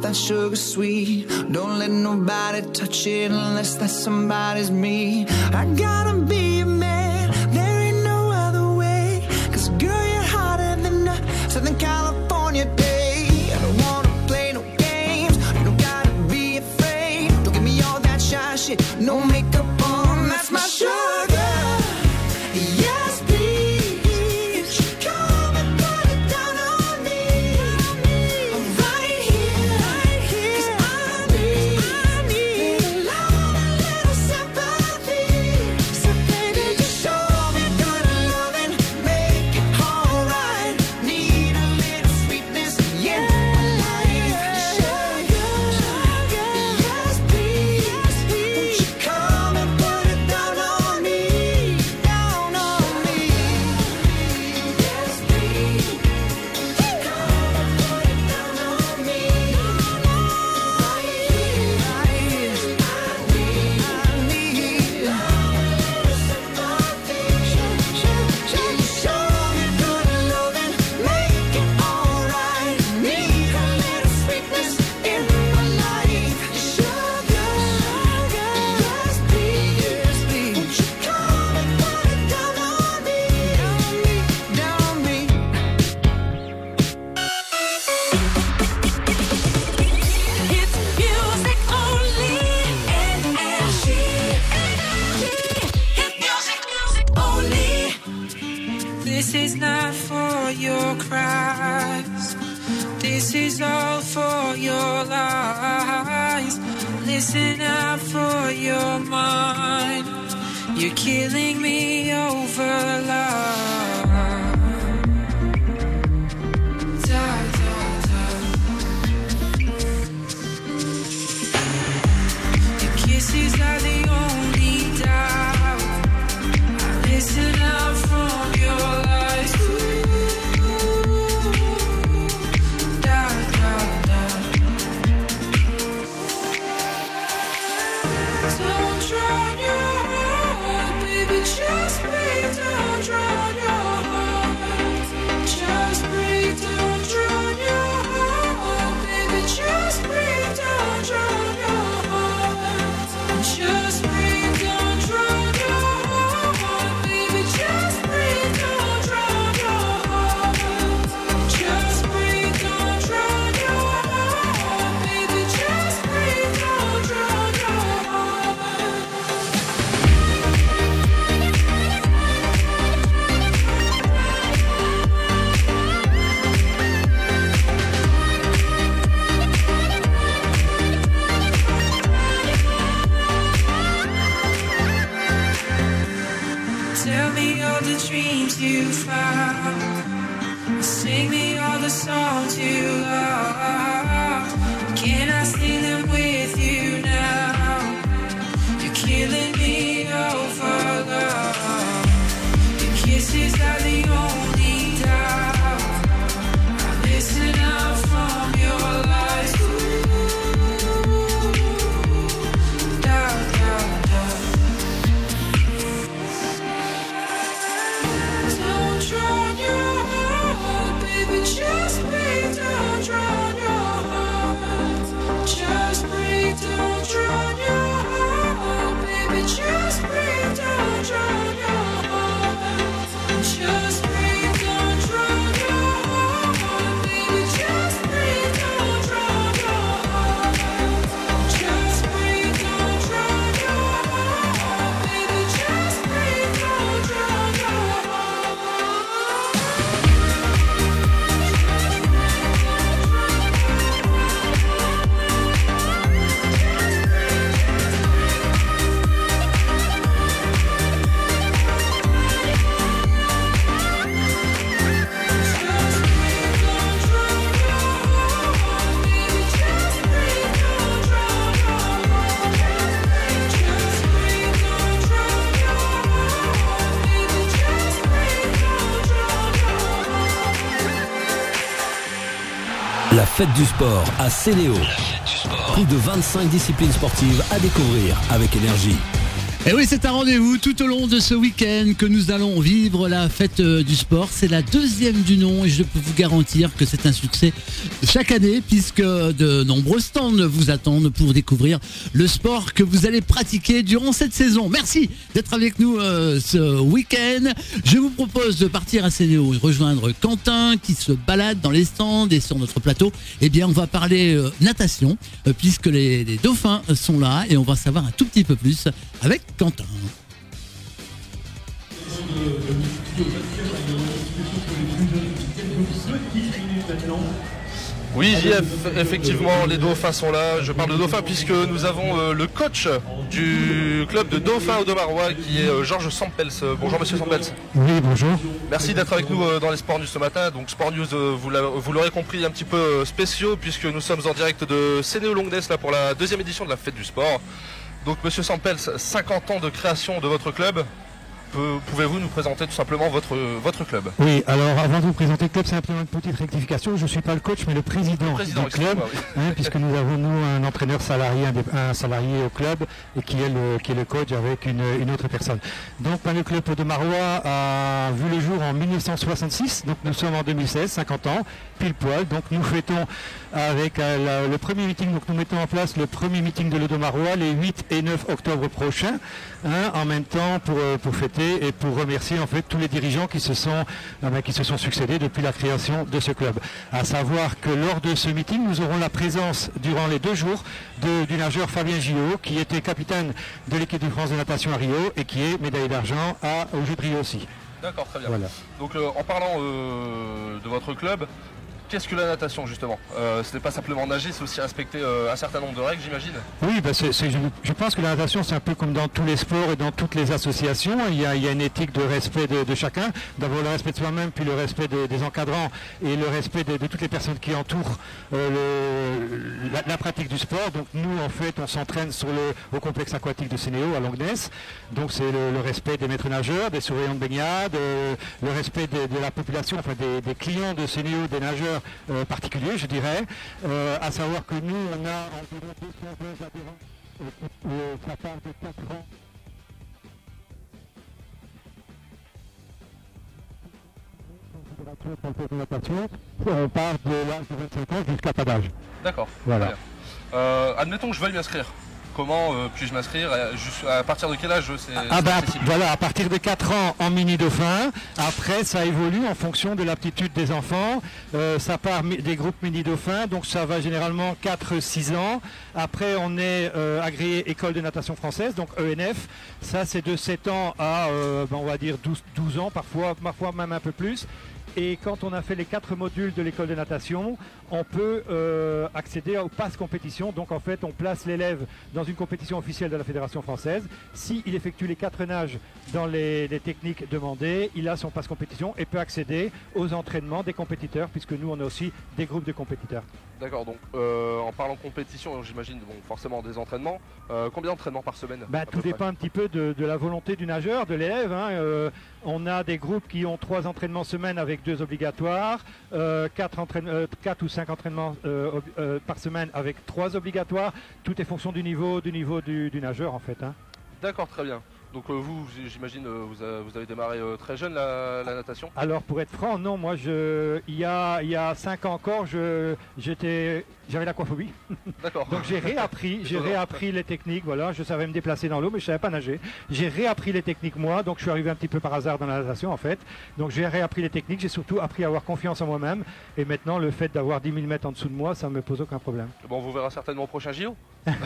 that sugar sweet. Don't let nobody touch it unless that somebody's me. I gotta be a man, there ain't no other way. Cause girl, you're hotter than a Southern California day. I don't wanna play no games, you don't gotta be afraid. Don't give me all that shy shit, no makeup on, that's my sugar. Yes, please, come and put it down on me. I'm right here, right here. 'Cause I need, I need a love, a little sympathy. So baby, just show me good loving, make it alright. Need a little sweetness in my life. Sugar, sugar, yes please, won't you come and put it down on me, down on me. Yes please, come and put it down on me. Right here, right here. I need, I need a little sympathy. Show me good loving, make it alright. Need a little sweetness in my life. Sugar, sugar, yes please, won't you come and put it down on me, down on me, down on me. It's music only. Energy. Hit music, music only. This is not for your cries. This is all for your lies. Listen out for your mind. You're killing me over love. Da, da, da. Your kisses are the only doubt. I listen out from your lies. Da, da, da. Don't drown your heart, baby, just breathe. Don't drown your heart. Just breathe, don't drown your heart, baby, just breathe. Don't drown your heart. Just breathe, don't drown your heart, baby, just breathe. Don't drown your heart. Just breathe, don't drown your heart, baby, just breathe. Don't drown your heart. Tell me all the dreams you found. Sing me all the songs you love. Can I sing them with you now? You're killing me over love. Your kisses are the only doubt. I listen out from your lies. Da, da, da. Don't drown your heart, baby, just breathe. Don't drown your heart. Just breathe, don't drown your heart, baby, just breathe. Don't drown your heart. Just breathe, don't drown your heart, baby, just breathe. Don't drown your heart. Just breathe, don't drown your heart, baby, just breathe. Don't drown your La fête du sport à Céléo. Plus de vingt-cinq disciplines sportives à découvrir avec énergie. Et oui, c'est un rendez-vous tout au long de ce week-end que nous allons vivre la fête du sport. C'est la deuxième du nom et je peux vous garantir que c'est un succès chaque année puisque de nombreux stands vous attendent pour découvrir le sport que vous allez pratiquer durant cette saison. Merci d'être avec nous euh, ce week-end. Je vous propose de partir à Sénéo et rejoindre Quentin qui se balade dans les stands et sur notre plateau. Eh bien, on va parler euh, natation euh, puisque les, les dauphins sont là et on va savoir un tout petit peu plus avec Quentin. Oui, J F, effectivement, les dauphins sont là. Je parle de dauphins puisque nous avons euh, le coach du club de dauphins Audomarois qui est euh, Georges Sampels. Bonjour monsieur Sampels. Oui, bonjour. Merci d'être avec nous euh, dans les Sport News ce matin. Donc Sport News, euh, vous, l'a, vous l'aurez compris, un petit peu euh, spéciaux puisque nous sommes en direct de Sénéo Longness là pour la deuxième édition de la fête du sport. Donc monsieur Sampels, cinquante ans de création de votre club. Pouvez-vous nous présenter tout simplement votre, votre club? Oui, alors avant de vous présenter le club, simplement une petite rectification. Je ne suis pas le coach, mais le président, le président du club, oui. hein, puisque nous avons nous un entraîneur salarié, un, un salarié au club, et qui est le, qui est le coach avec une, une autre personne. Donc le club de Marois a vu le jour en mille neuf cent soixante-six, donc nous sommes en deux mille seize, cinquante ans, pile poil. Donc nous fêtons avec euh, la, le premier meeting, donc nous mettons en place le premier meeting de l'Audomarois les huit et neuf octobre prochains, hein, en même temps pour, pour fêter et pour remercier en fait tous les dirigeants qui se sont euh, qui se sont succédés depuis la création de ce club. À savoir que lors de ce meeting, nous aurons la présence durant les deux jours de, du nageur Fabien Gillot, qui était capitaine de l'équipe de France de natation à Rio et qui est médaillé d'argent à, aux Jeux de Rio aussi. D'accord, très bien. Voilà. Donc euh, en parlant euh, de votre club, qu'est-ce que la natation justement euh, Ce n'est pas simplement nager, c'est aussi respecter euh, un certain nombre de règles, j'imagine. Oui, bah c'est, c'est, je, je pense que la natation, c'est un peu comme dans tous les sports et dans toutes les associations. Il y a, il y a une éthique de respect de, de chacun. D'abord le respect de soi-même, puis le respect de, des encadrants et le respect de, de toutes les personnes qui entourent euh, le, la, la pratique du sport. Donc nous, en fait, on s'entraîne sur le, au complexe aquatique de Sénéo à Longness. Donc c'est le, le respect des maîtres nageurs, des surveillants de baignade, euh, le respect de, de la population, enfin des, des clients de Sénéo, des nageurs Euh, particulier, je dirais, euh, à savoir que nous, on a environ deux cent vingt adhérents, euh, euh, ça part de quatre ans. On part de l'âge de vingt-cinq ans jusqu'à pas d'âge. D'accord. Voilà. Euh, admettons que je veuille m'inscrire. Comment euh, puis-je m'inscrire? À partir de quel âge c'est Ah bah, voilà, à partir de quatre ans en mini dauphin. Après, ça évolue en fonction de l'aptitude des enfants. Euh, ça part des groupes mini dauphins, donc ça va généralement quatre six ans. Après, on est euh, agréé école de natation française, donc E N F. Ça, c'est de sept ans à, euh, ben, on va dire douze, douze ans, parfois, parfois même un peu plus. Et quand on a fait les quatre modules de l'école de natation, on peut euh, accéder au pass compétition. Donc en fait, on place l'élève dans une compétition officielle de la Fédération française. S'il effectue les quatre nages dans les, les techniques demandées, il a son pass compétition et peut accéder aux entraînements des compétiteurs, puisque nous, on a aussi des groupes de compétiteurs. D'accord, donc euh, en parlant compétition, j'imagine bon, forcément des entraînements. Euh, combien d'entraînements par semaine? Bah, tout dépend un petit peu de, de la volonté du nageur, de l'élève. Hein. Euh, on a des groupes qui ont trois entraînements semaine avec deux obligatoires, euh, quatre, entraîne- euh, quatre ou cinq entraînements euh, ob- euh, par semaine avec trois obligatoires. Tout est fonction du niveau, du, niveau du, du nageur en fait. Hein. D'accord, très bien. Donc euh, vous, j'imagine, euh, vous, a, vous avez démarré euh, très jeune la, la natation? Alors pour être franc, non, moi je, il y a, il y a cinq ans encore, je, j'étais, j'avais l'aquaphobie. D'accord. Donc j'ai réappris, j'ai réappris les techniques, voilà, je savais me déplacer dans l'eau, mais je savais pas nager. J'ai réappris les techniques moi, donc je suis arrivé un petit peu par hasard dans la natation en fait. Donc j'ai réappris les techniques, j'ai surtout appris à avoir confiance en moi-même. Et maintenant le fait d'avoir dix mille mètres en dessous de moi, ça me pose aucun problème. Bon, on vous verra certainement au prochain J O.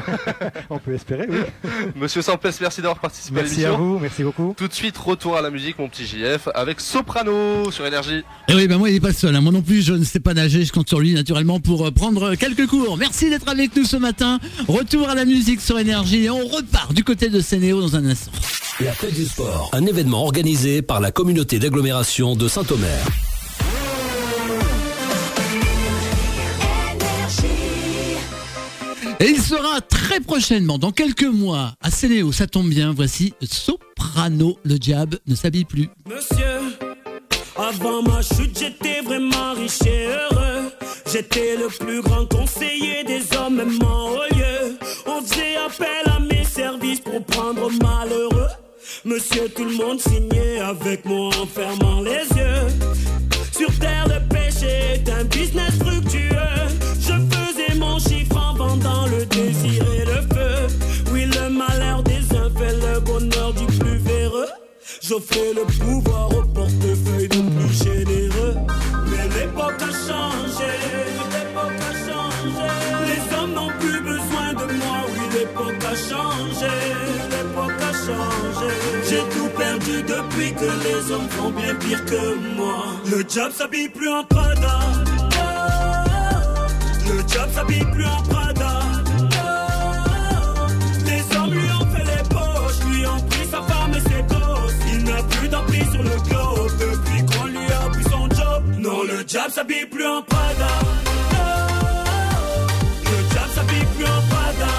On peut espérer, oui. Monsieur Sampels, merci d'avoir participé à l'émission. Merci à vous, merci beaucoup. Tout de suite, retour à la musique, mon petit J F, avec Soprano sur Énergie. Et oui, ben moi il n'est pas seul, hein. Moi non plus je ne sais pas nager, je compte sur lui naturellement pour euh, prendre quelques cours. Merci d'être avec nous ce matin, retour à la musique sur Énergie et on repart du côté de Sénéo dans un instant. La fête du sport, un événement organisé par la communauté d'agglomération de Saint-Omer. Et il sera très prochainement, dans quelques mois, à Sénéo. Ça tombe bien, voici Soprano. Le diable ne s'habille plus. Monsieur, avant ma chute, j'étais vraiment riche et heureux. J'étais le plus grand conseiller des hommes, même en haut lieu. On faisait appel à mes services pour prendre malheureux. Monsieur, tout le monde signait avec moi en fermant les yeux. Sur terre, le péché est un business fructueux. Je faisais mon chiffre en vendant le désir et le feu. Oui, le malheur des uns fait le bonheur du plus véreux. J'offrais le pouvoir au portefeuille de plus généreux. Mais l'époque a changé, l'époque a changé. Les hommes n'ont plus besoin de moi, oui, l'époque a changé, l'époque a changé. J'ai tout perdu depuis que les hommes font bien pire que moi. Le diable s'habille plus en Prada. Le diable s'habille plus en Prada. Les hommes lui ont fait les poches, lui ont pris sa femme et ses gosses. Il n'a plus d'emprise sur le globe depuis qu'on lui a pris son job. Non, le diable s'habille plus en Prada. Le diable s'habille plus en Prada.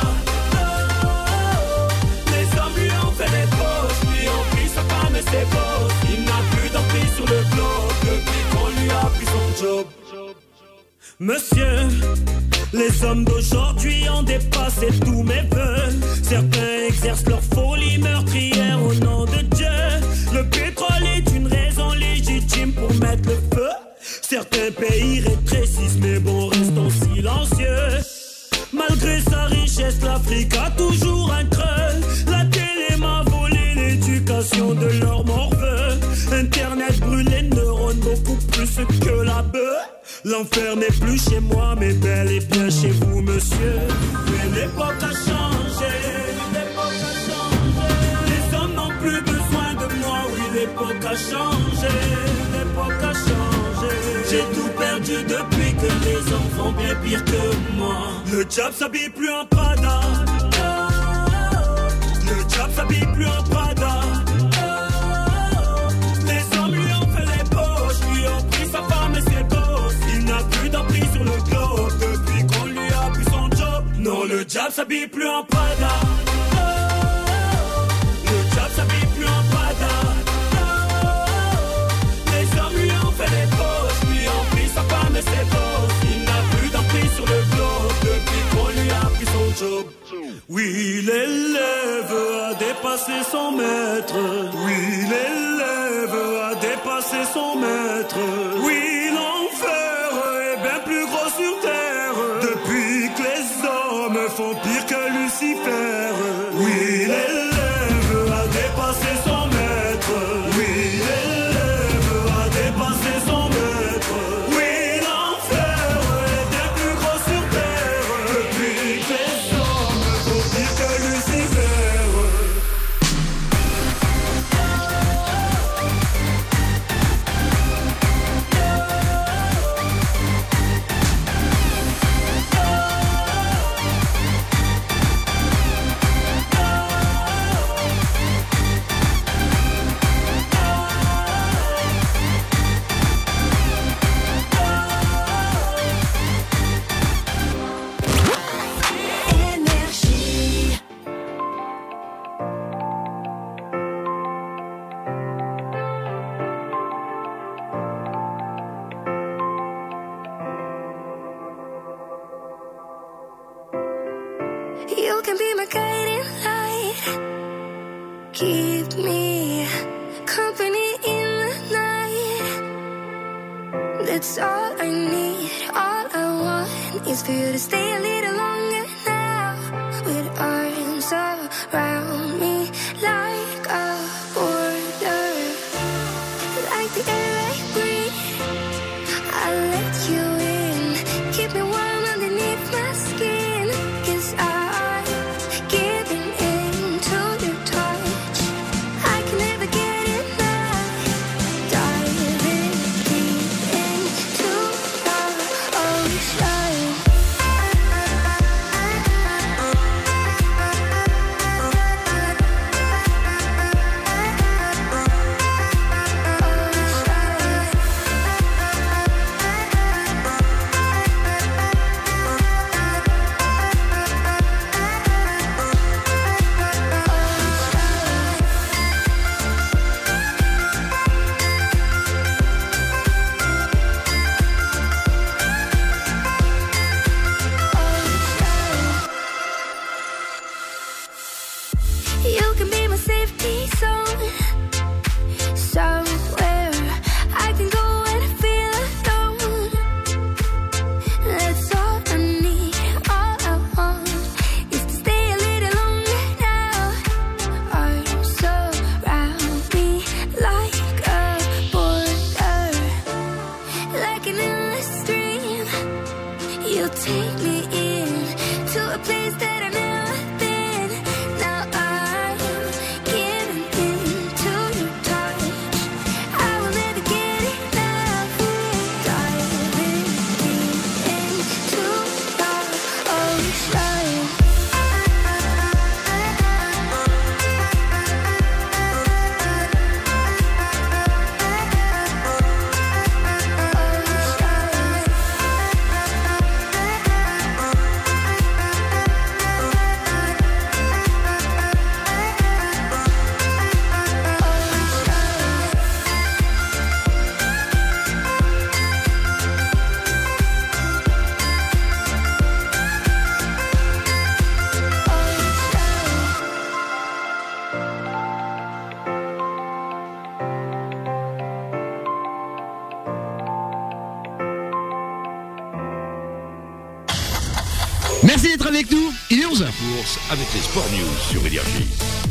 Les hommes lui ont fait les poches, lui ont pris sa femme et ses gosses. Il n'a plus d'emprise sur le globe depuis qu'on lui a pris son job. Monsieur, les hommes d'aujourd'hui ont dépassé tous mes vœux. Certains exercent leur folie meurtrière au nom de Dieu. Le pétrole est une raison légitime pour mettre le feu. Certains pays rétrécissent, mais bon, restons silencieux. Malgré sa richesse, l'Afrique a toujours un creux. La télé m'a volé l'éducation de leur morveux. Internet brûle les neurones beaucoup plus que la bœuf. L'enfer n'est plus chez moi, mais bel et bien chez vous, monsieur. Mais l'époque a changé, l'époque a changé. Les hommes n'ont plus besoin de moi, oui, l'époque a changé, l'époque a changé. J'ai tout perdu depuis que les hommes font bien pire que moi. Le diable s'habille plus en Prada. Le diable s'habille plus en Prada. Les hommes lui ont fait les poches, lui ont pris sa femme et ses gosses. Il n'a plus d'emprise sur le globe depuis qu'on lui a pris son job. Non, le diable s'habille plus en Prada. Le diable s'habille plus en Prada. Les hommes lui ont fait les poches, lui ont pris sa femme et ses gosses. Il n'a plus d'emprise sur le globe depuis qu'on lui a pris son job. Oui, l'élève a dépassé son maître. Oui, l'élève a dépassé son maître. Oui, l'enfer est bien plus gros sur terre depuis que les hommes font pire que Lucifer. Oui, l'élève a dépassé son maître. Oui, l'élève a dépassé son maître. Oui, l'enfer est bien plus gros sur terre depuis que les hommes font pire que Lucifer. You can be my guiding light. Keep me company in the night. That's all I need. All I want is for you to stay a little longer now. With arms around me like a border. Like the air I breathe, I'll let you in. Keep me warm underneath my skin. 'Cause I'm giving in to your touch. I can never get enough. Diving deep into the ocean. Ocean. take me in to a place that I've never been. Now I'm giving in to your touch. I will never get enough. Diving deep into the ocean. Merci d'être avec nous, il est onze heures. Course avec les Sport News sur Énergie.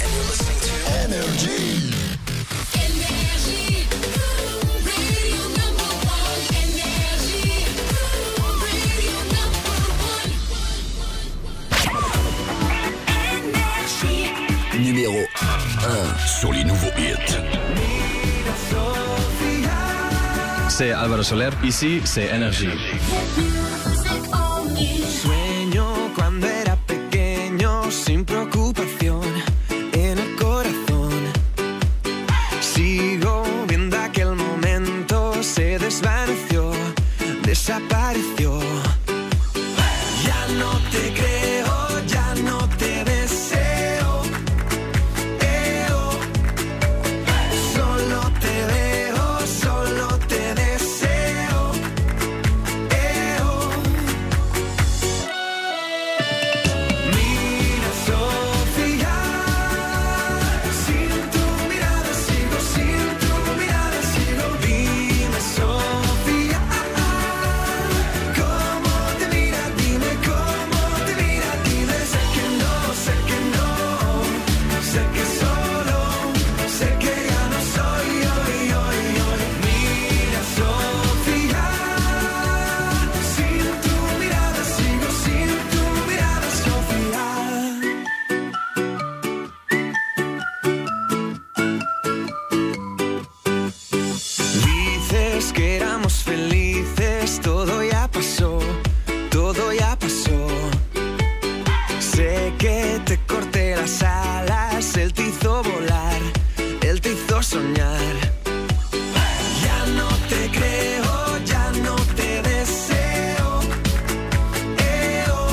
Numéro un sur les nouveaux hits. C'est Alvaro Soler, ici c'est Énergie. Sueño cuando era pequeño sin preocupación en el corazón. Sigo viendo aquel momento, se desvaneció, desapareció. Ya no te creo, ya no te deseo. Eo. Solo te veo, solo te deseo. Eo. Mira, Sofía, sin tu mirada sigo, sin tu mirada sigo. Dime, Sofía, cómo te mira, dime cómo te mira, dime. Sé que no, sé que no, sé que solo, sé que ya no soy hoy, hoy, hoy. Mira, Sofía, sin tu mirada sigo, sin tu mirada, Sofía. Dices que éramos felices, todo ya pasó, todo ya pasó. Sé que te corté las alas, él te hizo volar, él te hizo soñar. Ya no te creo, ya no te deseo. Eo.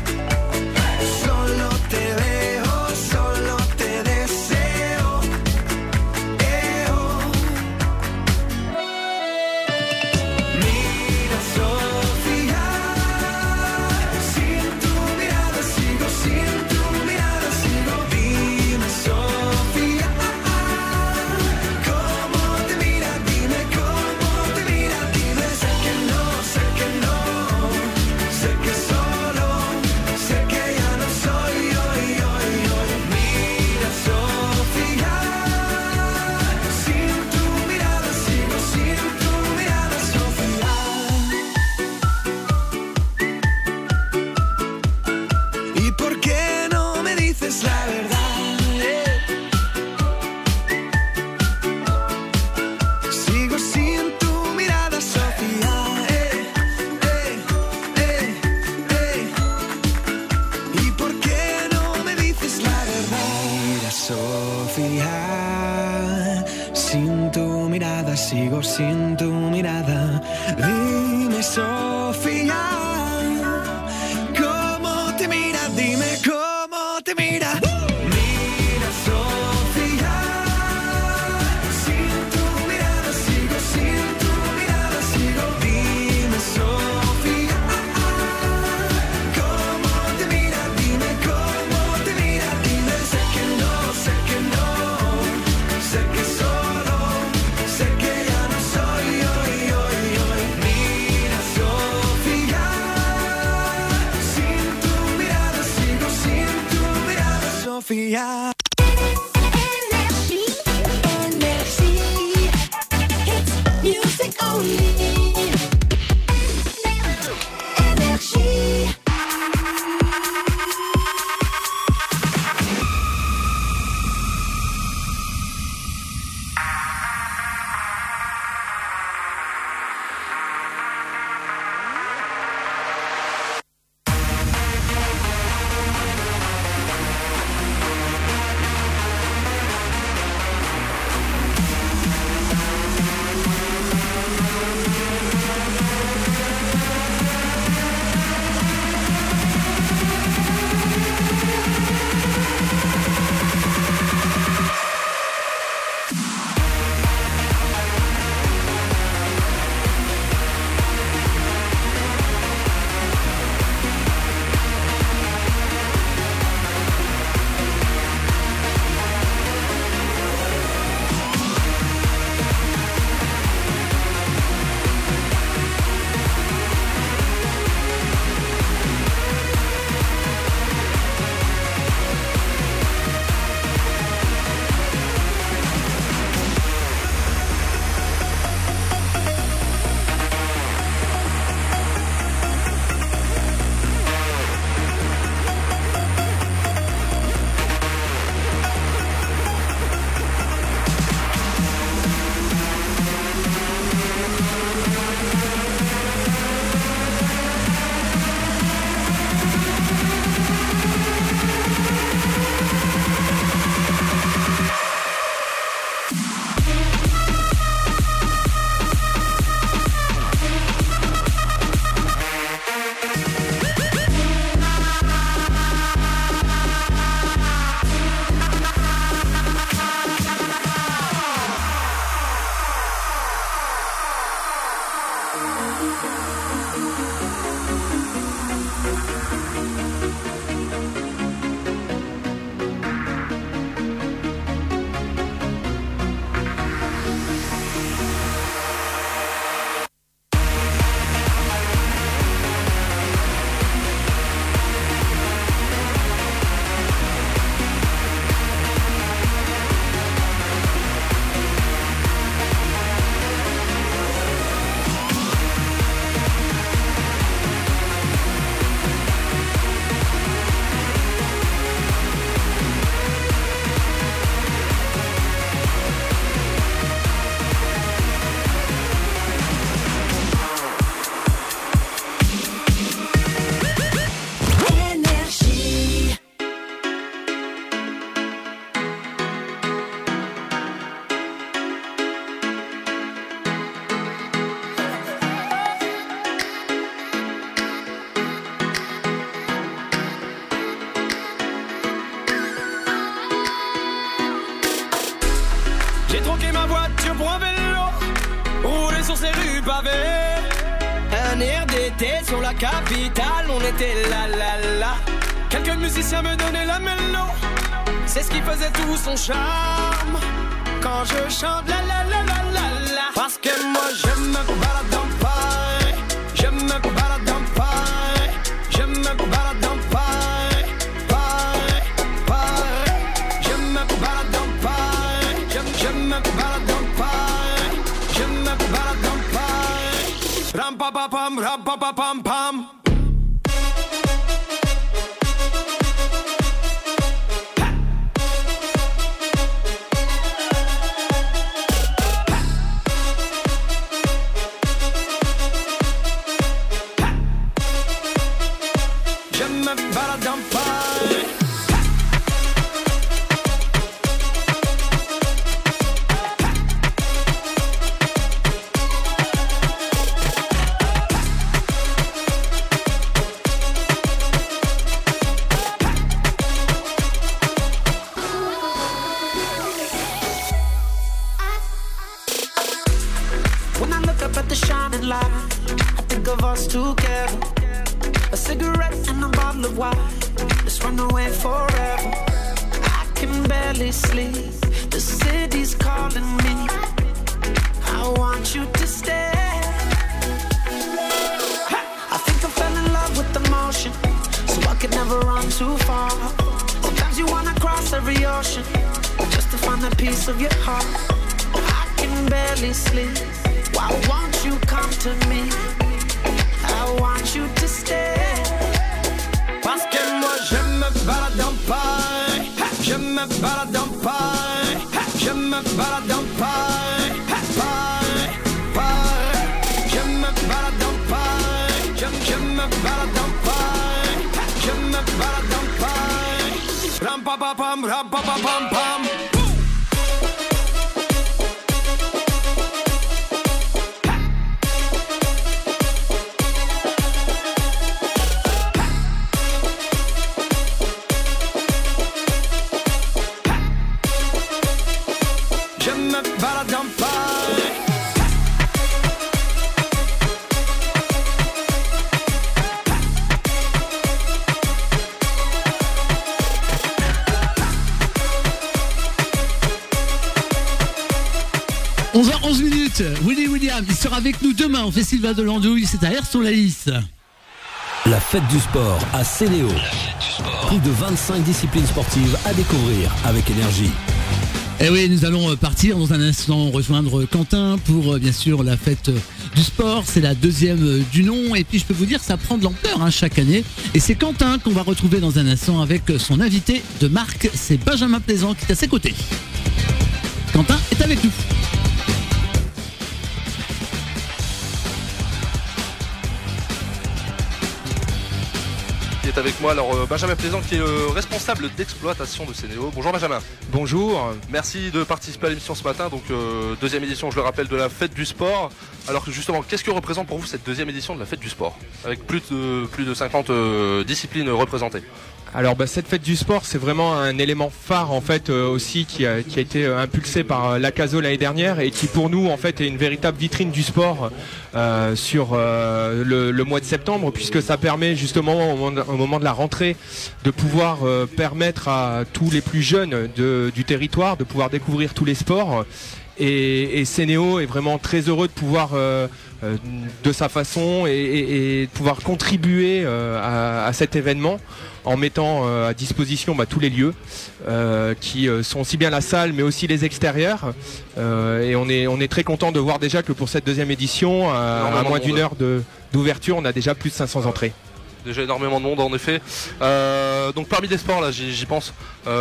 Solo te veo, solo te deseo. Eo. Mira, Sofía, sin tu mirada sigo, sin tu mirada sigo. Dime, Sofía, cómo te mira, dime cómo te mira, dime. Sé que no, sé que no, sé que solo, sé que ya no soy hoy, hoy, hoy. Mira, Sofía, sin tu mirada sigo, sin tu mirada, Sofía. ¿Y por qué no me dices la verdad? eh? Sigo sin tu mirada, Sofía. eh, eh, eh, eh. ¿Y por qué no me dices la verdad? Mira, Sofía, sin tu mirada sigo, sin tu mirada. Dime, Sofía, cómo te mira, dime cómo te mira. Mira, Sofía, sin tu mirada sigo, sin tu mirada sigo. Dime, Sofía, cómo te mira, dime cómo te mira, dime. Sé que no, sé que no, sé que solo, sé que ya no soy hoy, hoy, hoy. Mira, Sofía, sin tu mirada sigo, sin tu mirada, Sofía. Music only. Energy. J'ai troqué ma voiture pour un vélo, roulé sur ces rues pavées. Un air d'été sur la capitale, on était là là là. Quelques musiciens me donnaient la mélo, c'est ce qui faisait tout son charme. Quand je chante la la la la la la. Parce que moi je me balade dans Paris, je me balade dans Paris, je me balade dans Paris, Paris, Paris. Je me balade dans Paris, je, je me balade dans Paris, je me balade dans Paris. Ram pa pa pam, ram pa pa pam pam. When I look up at the shining light, I think of us together. A cigarette and a bottle of wine, let's run away forever. I can barely sleep, the city's calling me. I want you to stay. I think I fell in love with the motion, so I could never run too far. Sometimes you wanna cross every ocean, just to find a piece of your heart. I can barely sleep, why won't you come to me? I want you to stay. Parce que moi je me balade dans Paris, je me balade dans Paris, je me balade dans Paris, Paris, Paris. Je me balade dans Paris, je, je me balade dans Paris, je me balade dans Paris. Ram pa pa pam, ram pa pa pam pam. onze heures onze minutes, Willy William, il sera avec nous demain au Festival de l'Andouille, c'est à Aire-sur-la-Lys. La fête du sport à Sénéo. Plus de vingt-cinq disciplines sportives à découvrir avec énergie. Et oui, nous allons partir dans un instant rejoindre Quentin pour bien sûr la fête du sport. C'est la deuxième du nom et puis je peux vous dire ça prend de l'ampleur hein, chaque année. Et c'est Quentin qu'on va retrouver dans un instant avec son invité de marque, c'est Benjamin Plaisant qui est à ses côtés. Quentin est avec nous. Est avec moi alors euh, Benjamin Plaisant qui est le responsable d'exploitation de Sénéo. Bonjour Benjamin. Bonjour. Merci de participer à l'émission ce matin, donc euh, deuxième édition je le rappelle de la fête du sport. Alors justement qu'est-ce que représente pour vous cette deuxième édition de la fête du sport avec plus de, plus de cinquante euh, disciplines représentées? Alors bah, cette fête du sport, c'est vraiment un élément phare en fait euh, aussi qui a, qui a été euh, impulsé par euh, l'A C A S O l'année dernière et qui pour nous en fait est une véritable vitrine du sport euh, sur euh, le, le mois de septembre, puisque ça permet justement au moment, au moment de la rentrée de pouvoir euh, permettre à tous les plus jeunes de, du territoire de pouvoir découvrir tous les sports. Et, et Sénéo est vraiment très heureux de pouvoir euh, euh, de sa façon et, et, et de pouvoir contribuer euh, à, à cet événement en mettant euh, à disposition bah, tous les lieux euh, qui euh, sont aussi bien la salle mais aussi les extérieurs euh, et on est, on est très content de voir déjà que pour cette deuxième édition à, à moins d'une heure de, d'ouverture on a déjà plus de cinq cents entrées. Déjà énormément de monde en effet. Euh, donc parmi les sports là j'y, j'y pense,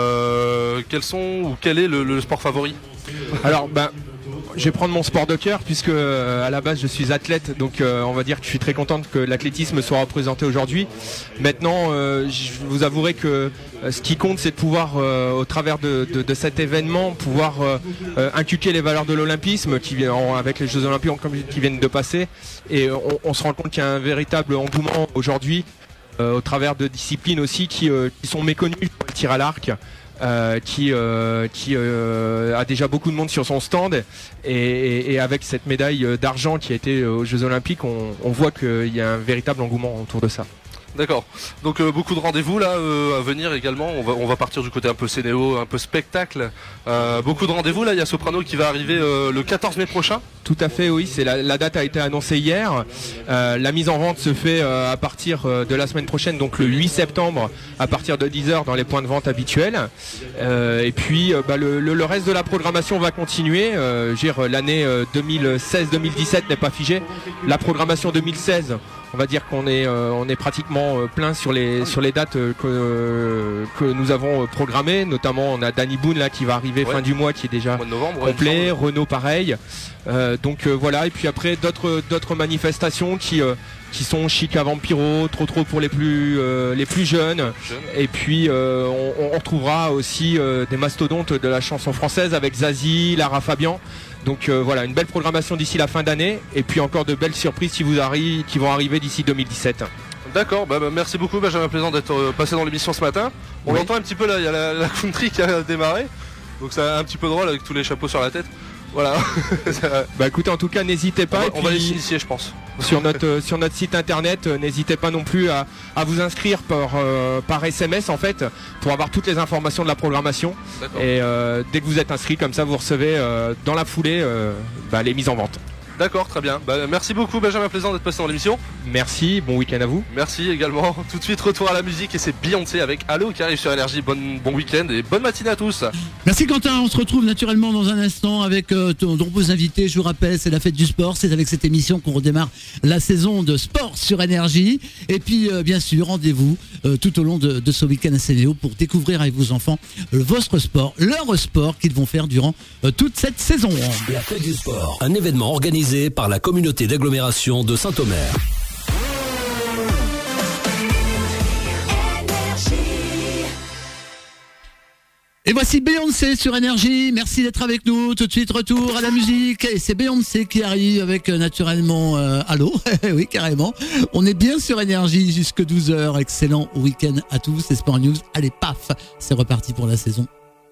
euh, quels sont ou quel est le, le sport favori? Alors ben je vais prendre mon sport de cœur puisque euh, à la base je suis athlète, donc euh, on va dire que je suis très contente que l'athlétisme soit représenté aujourd'hui. Maintenant euh, je vous avouerai que euh, ce qui compte c'est de pouvoir euh, au travers de, de, de cet événement pouvoir euh, euh, inculquer les valeurs de l'olympisme qui vient avec les Jeux Olympiques qui viennent de passer et on, on se rend compte qu'il y a un véritable engouement aujourd'hui euh, au travers de disciplines aussi qui, euh, qui sont méconnues, le tir à l'arc. Euh, qui, euh, qui euh, a déjà beaucoup de monde sur son stand et, et, et avec cette médaille d'argent qui a été aux Jeux Olympiques, on, on voit qu'il y a un véritable engouement autour de ça. D'accord. Donc euh, beaucoup de rendez-vous là euh, à venir également. On va, on va partir du côté un peu Sénéo, un peu spectacle. Euh, beaucoup de rendez-vous là. Il y a Soprano qui va arriver euh, le quatorze mai prochain. Tout à fait, oui. C'est la, la date a été annoncée hier. Euh, la mise en vente se fait euh, à partir euh, de la semaine prochaine, donc le huit septembre, à partir de dix heures dans les points de vente habituels. Euh, et puis euh, bah, le, le, le reste de la programmation va continuer. Euh, je veux dire, l'année euh, deux mille seize deux mille dix-sept n'est pas figée. La programmation deux mille seize. On va dire qu'on est, euh, on est pratiquement euh, plein sur les, sur les dates euh, que, euh, que nous avons euh, programmées. Notamment, on a Danny Boone là qui va arriver ouais. fin du mois, qui est déjà novembre, complet. Ouais, Renault pareil. Euh, donc euh, voilà. Et puis après d'autres, d'autres manifestations qui, euh, qui sont Chica Vampiro, Trop Trop pour les plus, euh, les plus jeunes. Jeune. Et puis euh, on, on retrouvera aussi euh, des mastodontes de la chanson française avec Zazie, Lara Fabian. Donc euh, voilà, une belle programmation d'ici la fin d'année et puis encore de belles surprises qui, vous arri- qui vont arriver d'ici deux mille dix-sept. D'accord, bah, bah, merci beaucoup Benjamin Plaisant d'être euh, passé dans l'émission ce matin. On oui. l'entend un petit peu là, il y a la, la country qui a démarré, donc c'est un petit peu drôle avec tous les chapeaux sur la tête. Voilà. Bah écoutez, en tout cas n'hésitez pas. On va, et puis, on va les initier je pense. Sur notre, euh, sur notre site internet, euh, n'hésitez pas non plus à, à vous inscrire par, euh, par S M S en fait, pour avoir toutes les informations de la programmation. D'accord. Et euh, dès que vous êtes inscrit, comme ça vous recevez euh, dans la foulée euh, bah, les mises en vente. D'accord, très bien. Bah, merci beaucoup Benjamin Plaisant d'être passé dans l'émission. Merci, bon week-end à vous. Merci également. Tout de suite retour à la musique et c'est Beyoncé avec Allo qui arrive sur Énergie. Bon, bon week-end et bonne matinée à tous. Merci Quentin, on se retrouve naturellement dans un instant avec euh, de nombreux invités. Je vous rappelle, c'est la fête du sport, c'est avec cette émission qu'on redémarre la saison de sport sur Énergie. Et puis euh, bien sûr, rendez-vous euh, tout au long de, de ce week-end à Sénéo pour découvrir avec vos enfants euh, votre sport, leur sport qu'ils vont faire durant euh, toute cette saison. La fête du sport, un événement organisé par la communauté d'agglomération de Saint-Omer. Et voici Beyoncé sur Énergie. Merci d'être avec nous. Tout de suite, retour à la musique. Et c'est Beyoncé qui arrive avec euh, naturellement euh, Allo. Oui, carrément. On est bien sur Énergie jusque douze heures. Excellent week-end à tous. C'est Sport News. Allez, paf, c'est reparti pour la saison.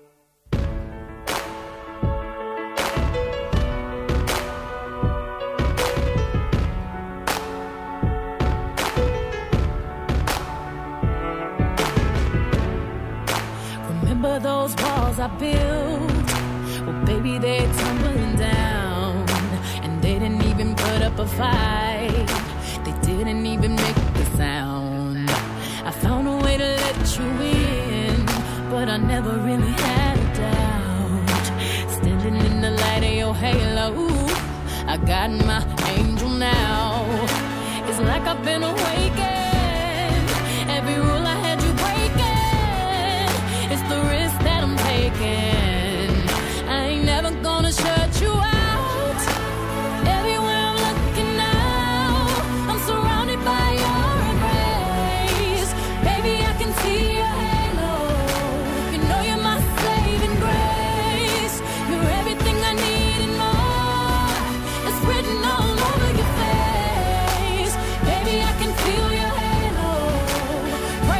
Those walls I built, well baby they're tumbling down, and they didn't even put up a fight, they didn't even make a sound. I found a way to let you in, but I never really had a doubt. Standing in the light of your halo, I got my angel now. It's like I've been awakened, every rule I had you breaking. It's the risk that I'm taking. I ain't never gonna shut you out. Everywhere I'm looking now, I'm surrounded by your embrace. Baby, I can see your halo. You know you're my saving grace. You're everything I need and more. It's written all over your face. Baby, I can feel your halo.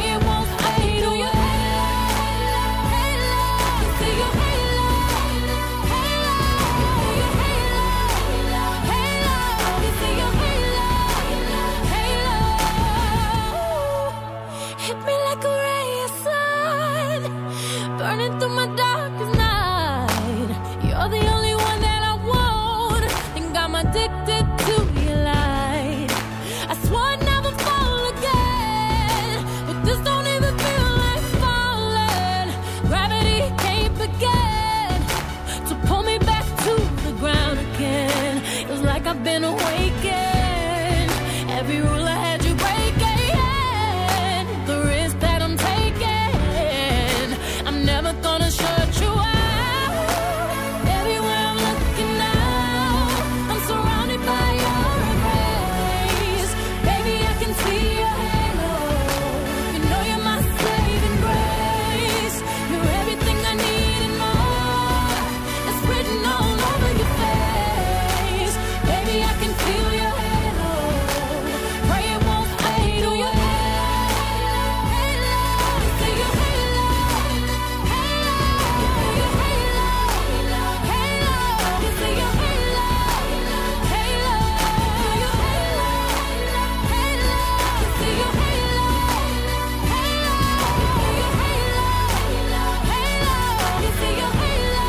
awaken. Every rule I had you breaking. The risk that I'm taking, I'm never gonna shut you out. Everywhere I'm looking now, I'm surrounded by your embrace. Baby, I can see your halo. You know you're my saving grace. You're everything I need and more. It's written all over your face. Baby, I can feel your halo. Pray it won't fade. Oh, your halo, halo. See your halo, halo. Your halo, halo. You see your halo, halo. Your halo, halo. See your halo, halo. Your halo, halo. You see your halo,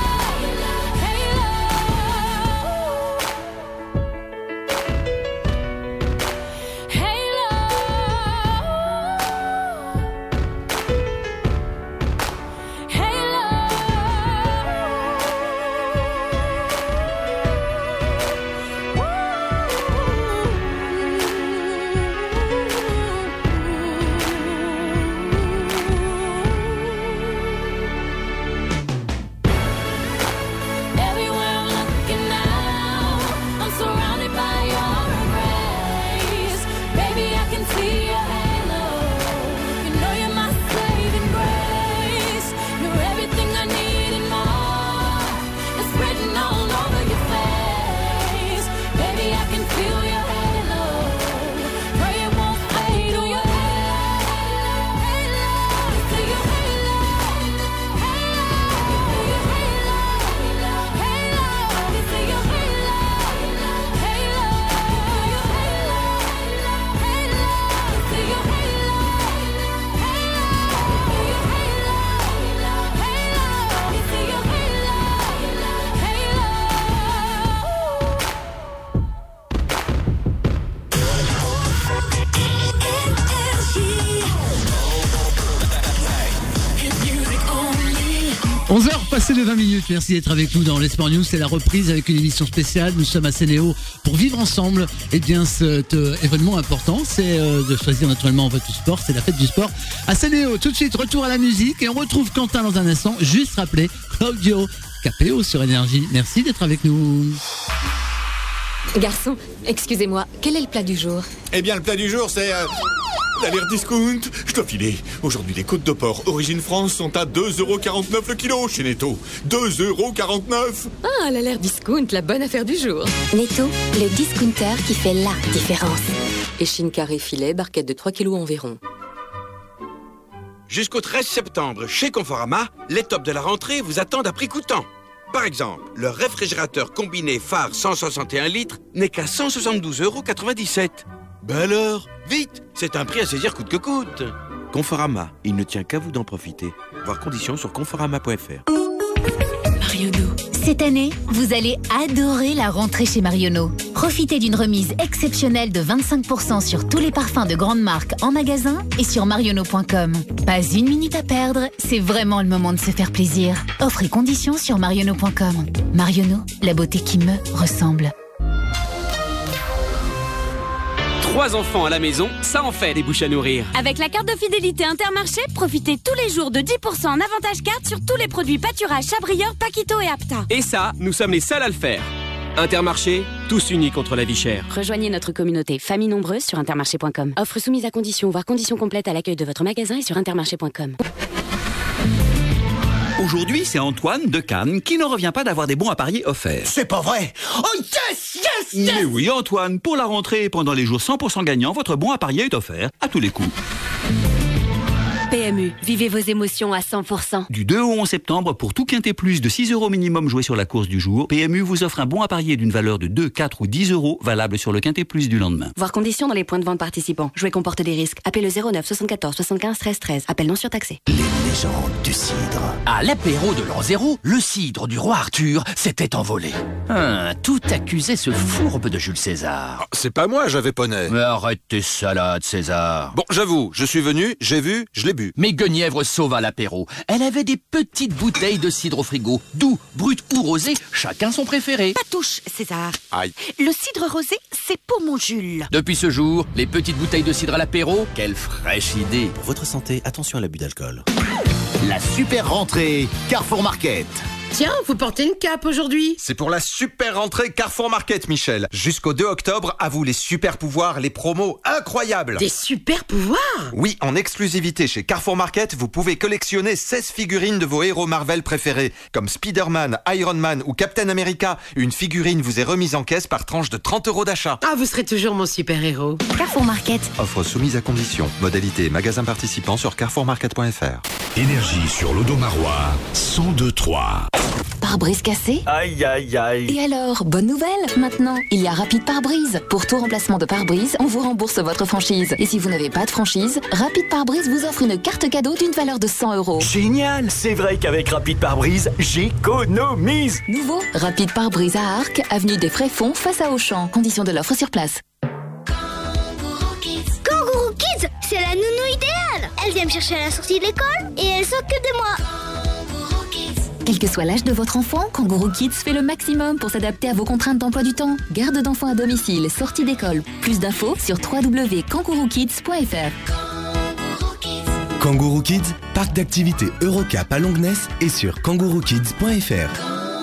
Everywhere I'm looking now, I'm surrounded by your embrace. Baby, I can see your halo. You know you're my saving grace. You're everything I need and more. It's written all over your face. Baby, I can feel your halo. Pray it won't fade. Oh, your halo, halo. See your halo, halo. Your halo, halo. You see your halo, halo. Your halo, halo. See your halo, halo. Your halo, halo. You see your halo, onze heures passées de vingt minutes, merci d'être avec nous dans les Sport News, c'est la reprise avec une émission spéciale, nous sommes à Sénéo pour vivre ensemble, et bien cet euh, événement important, c'est euh, de choisir naturellement votre sport, c'est la fête du sport à Sénéo. Tout de suite, retour à la musique, et on retrouve Quentin dans un instant, juste rappeler Claudio Capéo sur Énergie, merci d'être avec nous. Garçon, excusez-moi, quel est le plat du jour? Eh bien, le plat du jour, c'est... Euh... l'alerte discount. Je dois filer. Aujourd'hui, les côtes de porc origine France sont à deux euros quarante-neuf le kilo chez Netto. deux euros quarante-neuf. Ah, l'alerte discount, la bonne affaire du jour. Netto, le discounter qui fait la différence. Échine carré filet, barquette de trois kilos environ. Jusqu'au treize septembre, chez Conforama, les tops de la rentrée vous attendent à prix coûtant. Par exemple, le réfrigérateur combiné phare cent soixante et un litres n'est qu'à cent soixante-douze euros quatre-vingt-dix-sept. Ben alors, vite, c'est un prix à saisir coûte que coûte. Conforama, il ne tient qu'à vous d'en profiter. Voir conditions sur conforama point f r. Marionneau. Cette année, vous allez adorer la rentrée chez Marionneau. Profitez d'une remise exceptionnelle de vingt-cinq pour cent sur tous les parfums de grandes marques en magasin et sur marionneau point com. Pas une minute à perdre, c'est vraiment le moment de se faire plaisir. Offre et conditions sur marionneau point com. Marionneau, la beauté qui me ressemble. Trois enfants à la maison, ça en fait des bouches à nourrir. Avec la carte de fidélité Intermarché, profitez tous les jours de dix pour cent en avantage carte sur tous les produits pâturage, Chabrior, Paquito et Apta. Et ça, nous sommes les seuls à le faire. Intermarché, tous unis contre la vie chère. Rejoignez notre communauté Famille Nombreuse sur intermarché point com. Offre soumise à conditions, voire conditions complètes à l'accueil de votre magasin et sur intermarché point com. Aujourd'hui, c'est Antoine de Cannes qui ne revient pas d'avoir des bons à parier offerts. C'est pas vrai! Oh yes, yes, yes! Mais oui, Antoine, pour la rentrée et pendant les jours cent pour cent gagnants, votre bon à parier est offert à tous les coups. P M U, vivez vos émotions à cent pour cent. Du deux au onze septembre, pour tout quintet plus de six euros minimum joué sur la course du jour, P M U vous offre un bon à parier d'une valeur de deux, quatre ou dix euros valable sur le quintet plus du lendemain. Voir conditions dans les points de vente participants. Jouer comporte des risques. Appelez le zéro neuf soixante-quatorze soixante-quinze treize treize. Appel non surtaxé. Les légendes du cidre. À l'apéro de l'an zéro, le cidre du roi Arthur s'était envolé. Hum, tout accusait ce fourbe de Jules César. C'est pas moi, j'avais poney. Mais arrête tes salades, César. Bon, j'avoue, je suis venu, j'ai vu, je l'ai bu. bu. Mais Guenièvre sauva l'apéro. Elle avait des petites bouteilles de cidre au frigo. Doux, brut ou rosé, chacun son préféré. Pas touche, César. Aïe. Le cidre rosé, c'est pour mon Jules. Depuis ce jour, les petites bouteilles de cidre à l'apéro, quelle fraîche idée. Pour votre santé, attention à l'abus d'alcool. La super rentrée Carrefour Market. Tiens, vous portez une cape aujourd'hui. C'est pour la super rentrée Carrefour Market, Michel. Jusqu'au deux octobre, à vous les super pouvoirs, les promos incroyables. Des super pouvoirs? Oui, en exclusivité chez Carrefour Market, vous pouvez collectionner seize figurines de vos héros Marvel préférés, comme Spider-Man, Iron Man ou Captain America. Une figurine vous est remise en caisse par tranche de trente euros d'achat. Ah, vous serez toujours mon super-héros. Carrefour Market. Offre soumise à condition. Modalité magasin participant sur carrefour market point f r. Énergie sur l'Odomarois, cent deux trois. Pare-brise cassé? Aïe, aïe, aïe. Et alors, bonne nouvelle. Maintenant, il y a Rapide Pare-brise. Pour tout remplacement de pare-brise, on vous rembourse votre franchise. Et si vous n'avez pas de franchise, Rapide Pare-brise vous offre une carte cadeau d'une valeur de cent euros. Génial. C'est vrai qu'avec Rapide Pare-brise, j'économise. Nouveau, Rapide Pare-brise à Arc, avenue des Fréfonds, face à Auchan. Conditions de l'offre sur place. Kangourou Kids, c'est la nounou idéale. Elle vient me chercher à la sortie de l'école et elle s'occupe de moi. Quel que soit l'âge de votre enfant, Kangourou Kids fait le maximum pour s'adapter à vos contraintes d'emploi du temps. Garde d'enfants à domicile, sortie d'école. Plus d'infos sur w w w point kangourou kids point f r. Kangourou Kids, parc d'activités Eurocap à Longnes et sur kangourou kids point f r.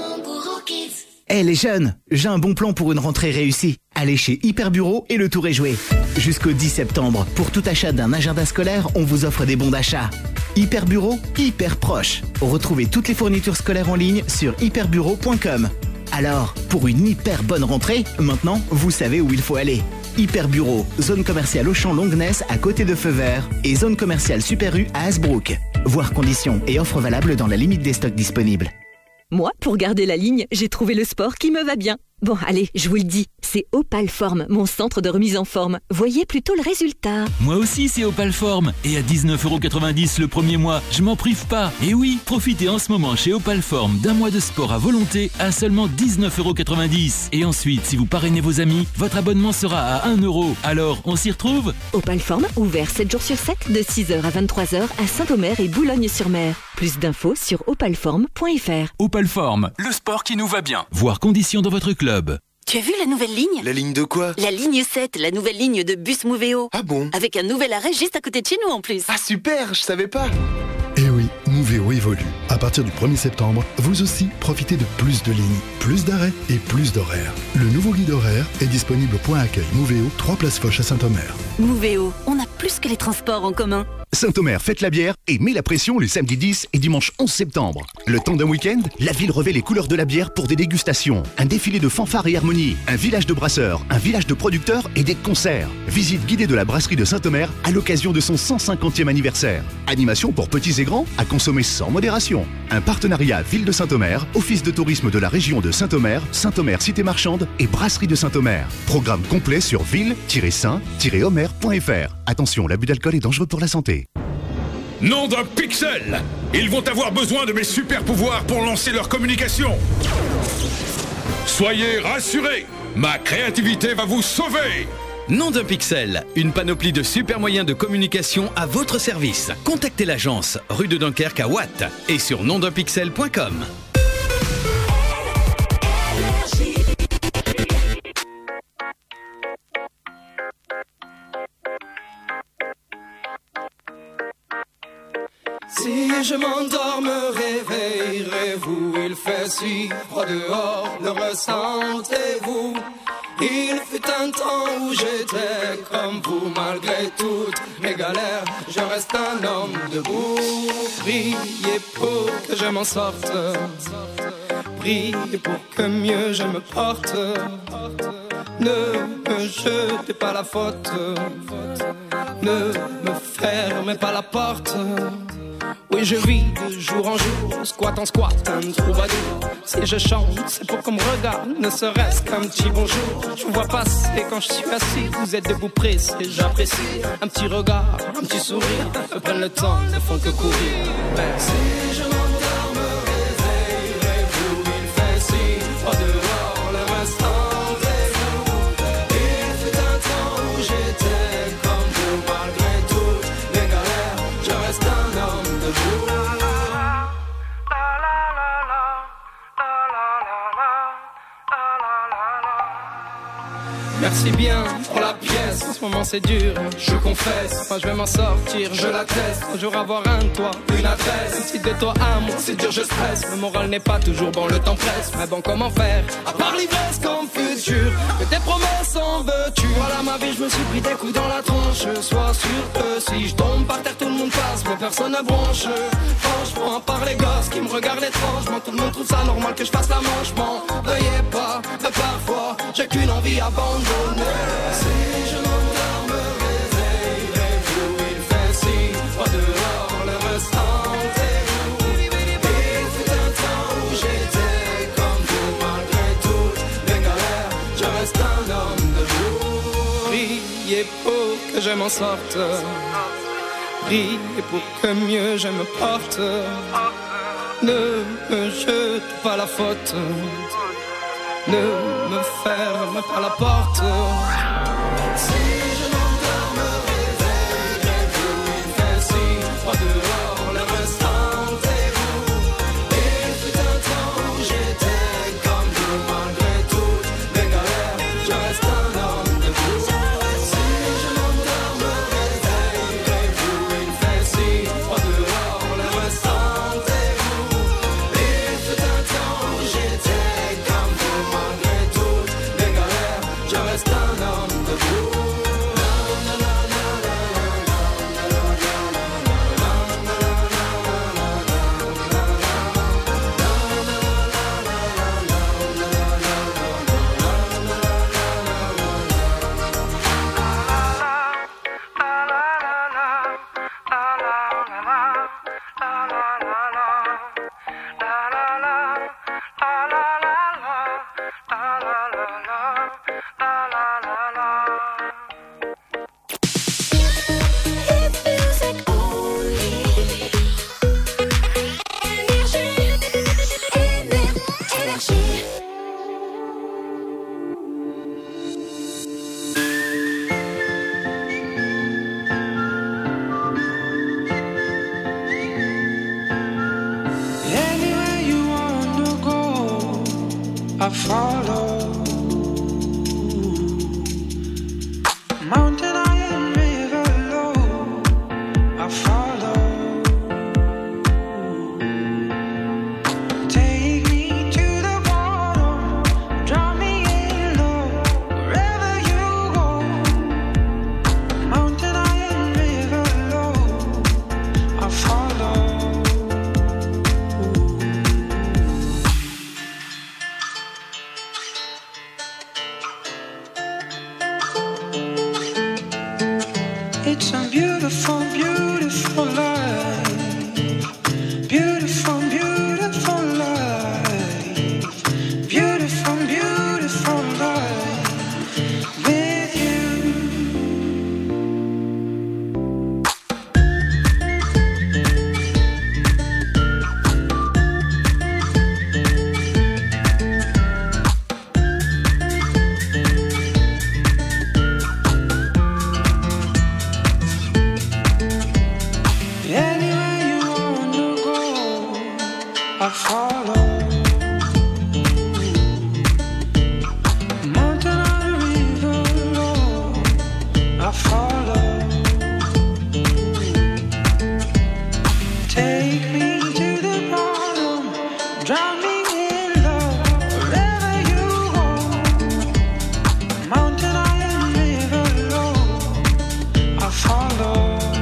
Hé hey, les jeunes, j'ai un bon plan pour une rentrée réussie. Allez chez Hyperbureau et le tour est joué. Jusqu'au dix septembre, pour tout achat d'un agenda scolaire, on vous offre des bons d'achat. Hyperbureau, hyper proche. Retrouvez toutes les fournitures scolaires en ligne sur hyperbureau point com. Alors, pour une hyper bonne rentrée, maintenant, vous savez où il faut aller. Hyperbureau, zone commerciale Auchan Longnes à côté de Feu Vert et zone commerciale Super U à Hasbrook. Voir conditions et offres valables dans la limite des stocks disponibles. Moi, pour garder la ligne, j'ai trouvé le sport qui me va bien. Bon, allez, je vous le dis, c'est Opalform, mon centre de remise en forme. Voyez plutôt le résultat. Moi aussi, c'est Opalform. Et à dix-neuf euros quatre-vingt-dix le premier mois, je m'en prive pas. Et oui, profitez en ce moment chez Opalform d'un mois de sport à volonté à seulement dix-neuf euros quatre-vingt-dix. Et ensuite, si vous parrainez vos amis, votre abonnement sera à un euro. Alors, on s'y retrouve? Opalform, ouvert sept jours sur sept, de six heures à vingt-trois heures à Saint-Omer et Boulogne-sur-Mer. Plus d'infos sur opalform point f r. Opalform, le sport qui nous va bien. Voir conditions dans votre club. Tu as vu la nouvelle ligne? La ligne de quoi? La ligne sept, la nouvelle ligne de bus Moveo. Ah bon? Avec un nouvel arrêt juste à côté de chez nous en plus. Ah super, je savais pas. Eh oui, Moveo évolue. À partir du premier septembre, vous aussi profitez de plus de lignes, plus d'arrêts et plus d'horaires. Le nouveau guide horaire est disponible au point accueil Moveo, trois places Foch à Saint-Omer. Moveo, on a plus que les transports en commun. Saint-Omer fête la bière et met la pression le samedi dix et dimanche onze septembre. Le temps d'un week-end, la ville revêt les couleurs de la bière pour des dégustations, un défilé de fanfares et harmonies, un village de brasseurs, un village de producteurs et des concerts. Visite guidée de la brasserie de Saint-Omer à l'occasion de son cent cinquantième anniversaire. Animation pour petits et grands à consommer sans modération. Un partenariat Ville de Saint-Omer, Office de tourisme de la région de Saint-Omer, Saint-Omer Cité Marchande et Brasserie de Saint-Omer. Programme complet sur ville tiret saint tiret omer point f r. Attention, l'abus d'alcool est dangereux pour la santé. Nom d'un pixel! Ils vont avoir besoin de mes super pouvoirs pour lancer leur communication. Soyez rassurés, ma créativité va vous sauver. Nom d'un pixel, une panoplie de super moyens de communication à votre service. Contactez l'agence, rue de Dunkerque à Watt et sur nom d'un pixel point com. Si je m'endors, me réveillerez-vous? Il fait si froid dehors, le ressentez-vous? Il fut un temps où j'étais comme vous, malgré toutes mes galères, je reste un homme debout. Priez pour que je m'en sorte, priez pour que mieux je me porte. Ne me jetez pas la faute, ne me fermez pas la porte. Oui, je vis de jour en jour, squat en squat, un troubadour. Si je chante, c'est pour qu'on me regarde, ne serait-ce qu'un petit bonjour. Je vous vois passer quand je suis assis, vous êtes debout pressé, j'apprécie. Un petit regard, un petit sourire, me prennent le temps, ne font que courir. Merci. Si je m'endors, me réveillerez-vous? Il fait si froid dehors, le restant des jours. Il fut un temps où j'étais comme vous, malgré toutes mes galères, je reste un bien pour la pièce. En ce moment c'est dur, je confesse. Moi je vais m'en sortir, je l'atteste. Un jour avoir un toit, une adresse. Si de toi à moi c'est dur, je stresse. Le moral n'est pas toujours bon, le temps presse. Mais bon, comment faire? À part l'ivresse comme futur, que tes promesses en veux-tu? Voilà ma vie, je me suis pris des coups dans la tronche. Sois sûr que si je tombe par terre, tout le monde passe, mais personne ne bronche. Franchement, à part les gosses qui me regardent étrangement, tout le monde trouve ça normal que je fasse la manche. M'en veuillez pas, mais parfois j'ai qu'une envie abandonnée. Si je m'endors, me réveillerai-vous? Il fait si froid dehors, le restant est vous. Il fut un temps où j'étais comme vous, malgré toutes les galères, je reste un homme debout. Priez pour que je m'en sorte, priez pour que mieux je me porte. Ne me jete pas la faute, ne me ferme pas la porte. Si je m'endors, me réveillerai-vous? Il fait si froid dehors, le restant est vous. Il fut un temps où j'étais comme vous, malgré toutes les galères, je reste un homme debout. Si je m'endors, me réveillerai-vous? Il fait si froid dehors, le restant est vous. Il fut un temps où j'étais comme vous, malgré toutes les galères, je reste un homme debout. Anywhere you wanna go, I follow. Mountain high and river low, I follow. Take me to the bottom, draw me in low, wherever you go. Mountain high and river low, I follow. It's a beautiful, beautiful life. Beautiful, beautiful life. Beautiful, beautiful life with you. Anywhere you wanna go, I follow. Mountain on a river low, I follow. Take me to the bottom, drown me in love, wherever you go. Mountain on a river low, I follow.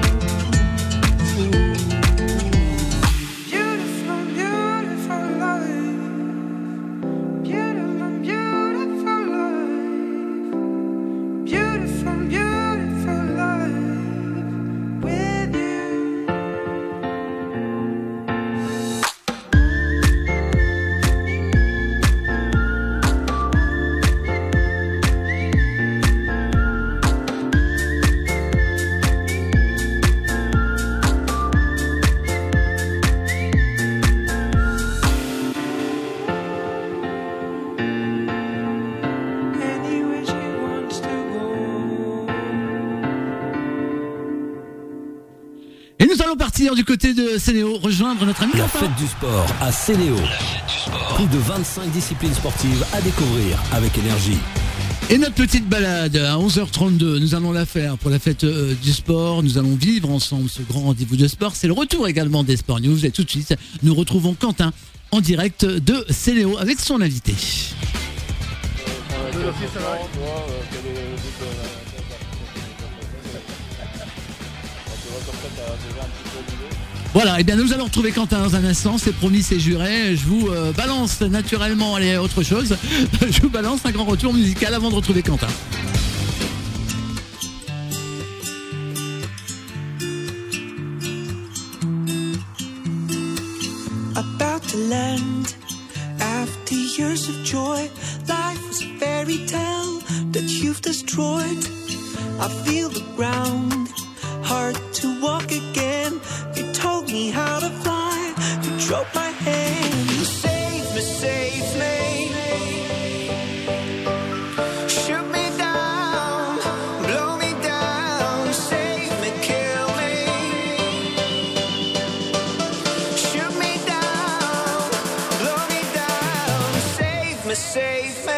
Beautiful, beautiful life. Beautiful, beautiful life. Beautiful, beautiful life with you. Anywhere she wants to go. Et nous allons partir du côté de Sénéo, rejoindre notre ami La Quentin. fête du sport à Sénéo. Plus de vingt-cinq disciplines sportives à découvrir avec énergie. Et notre petite balade à onze heures trente-deux, nous allons la faire pour la fête euh, du sport. Nous allons vivre ensemble ce grand rendez-vous de sport. C'est le retour également des Sport News. Et tout de suite, nous retrouvons Quentin en direct de Céléo avec son invité. Voilà, et bien nous allons retrouver Quentin dans un instant, c'est promis, c'est juré. Je vous euh, balance naturellement, allez, autre chose. Je vous balance un grand retour musical avant de retrouver Quentin. About to land after years of joy. Life was a fairy tale that you've destroyed. I feel the ground, hard to walk again. You told me how to fly, you drove my hand. You saved me, saved me. Shoot me down, blow me down. Save me, kill me. Shoot me down, blow me down. Save me, save me.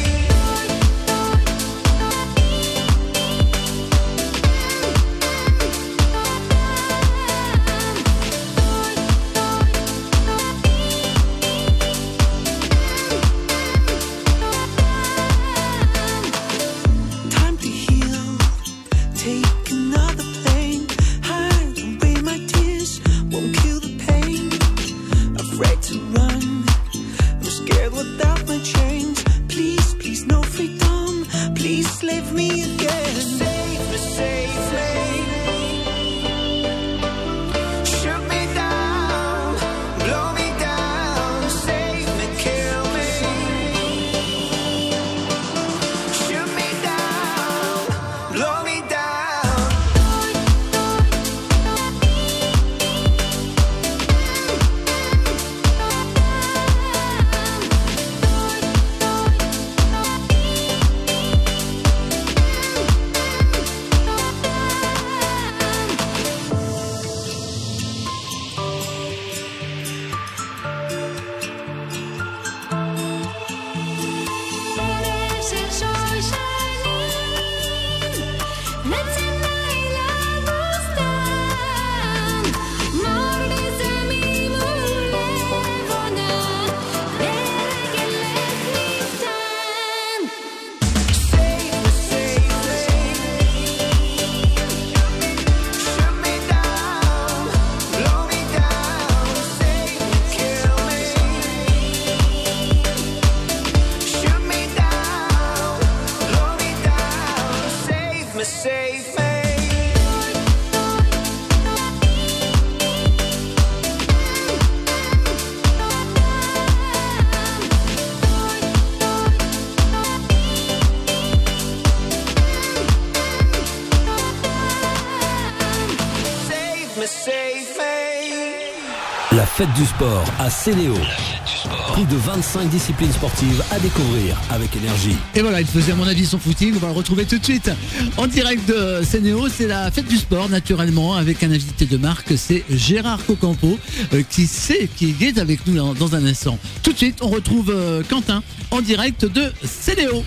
Leave me again. Save me, save me. Shoot me down, blow me down. Save me, kill me. Shoot me down, blow me down. La fête du sport à Céléo. Plus de vingt-cinq disciplines sportives à découvrir avec énergie. Et voilà, il faisait à mon avis son footing, on va le retrouver tout de suite en direct de Cénéo. C'est la fête du sport naturellement avec un invité de marque, c'est Gérard Cocampo euh, qui sait, qui est avec nous dans, dans un instant. Tout de suite, on retrouve euh, Quentin en direct de Cénéo.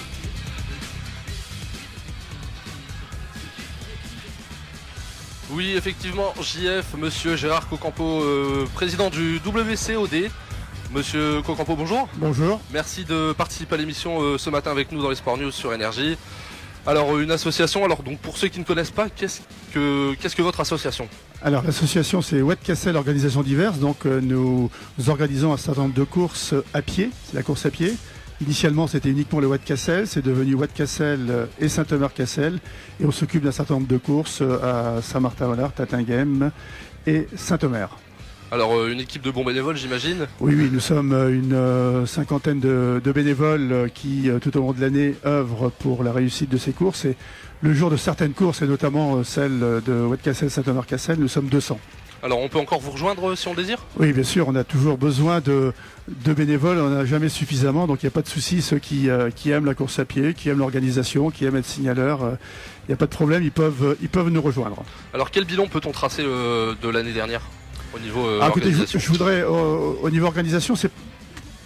Oui, effectivement, J F, monsieur Gérard Cocampo, euh, président du W C O D. Monsieur Cocampo, bonjour. Bonjour. Merci de participer à l'émission euh, ce matin avec nous dans les Sport News sur Énergie. Alors, une association, alors donc pour ceux qui ne connaissent pas, qu'est-ce que, qu'est-ce que votre association ? Alors, l'association, c'est Watt Cassel Organisations Diverses. Donc, euh, nous, nous organisons un certain nombre de courses à pied, c'est la course à pied. Initialement, c'était uniquement le Watt Cassel, c'est devenu Watt Cassel et Saint-Omer-Cassel. Et on s'occupe d'un certain nombre de courses à Saint-Martin-en-Laye, Tatinghem et Saint-Omer. Alors, une équipe de bons bénévoles, j'imagine ? Oui, oui, nous sommes une cinquantaine de, de bénévoles qui, tout au long de l'année, œuvrent pour la réussite de ces courses. Et le jour de certaines courses, et notamment celle de Watt Cassel, Saint-Omer-Cassel, nous sommes deux cents. Alors, on peut encore vous rejoindre si on le désire ? Oui, bien sûr, on a toujours besoin de, de bénévoles, on n'a jamais suffisamment, donc il n'y a pas de souci. Ceux qui, euh, qui aiment la course à pied, qui aiment l'organisation, qui aiment être signaleurs, il euh, n'y a pas de problème, ils peuvent, ils peuvent nous rejoindre. Alors, quel bilan peut-on tracer euh, de l'année dernière au niveau euh, ah, écoutez, organisation ? je, je voudrais, au, au niveau organisation, c'est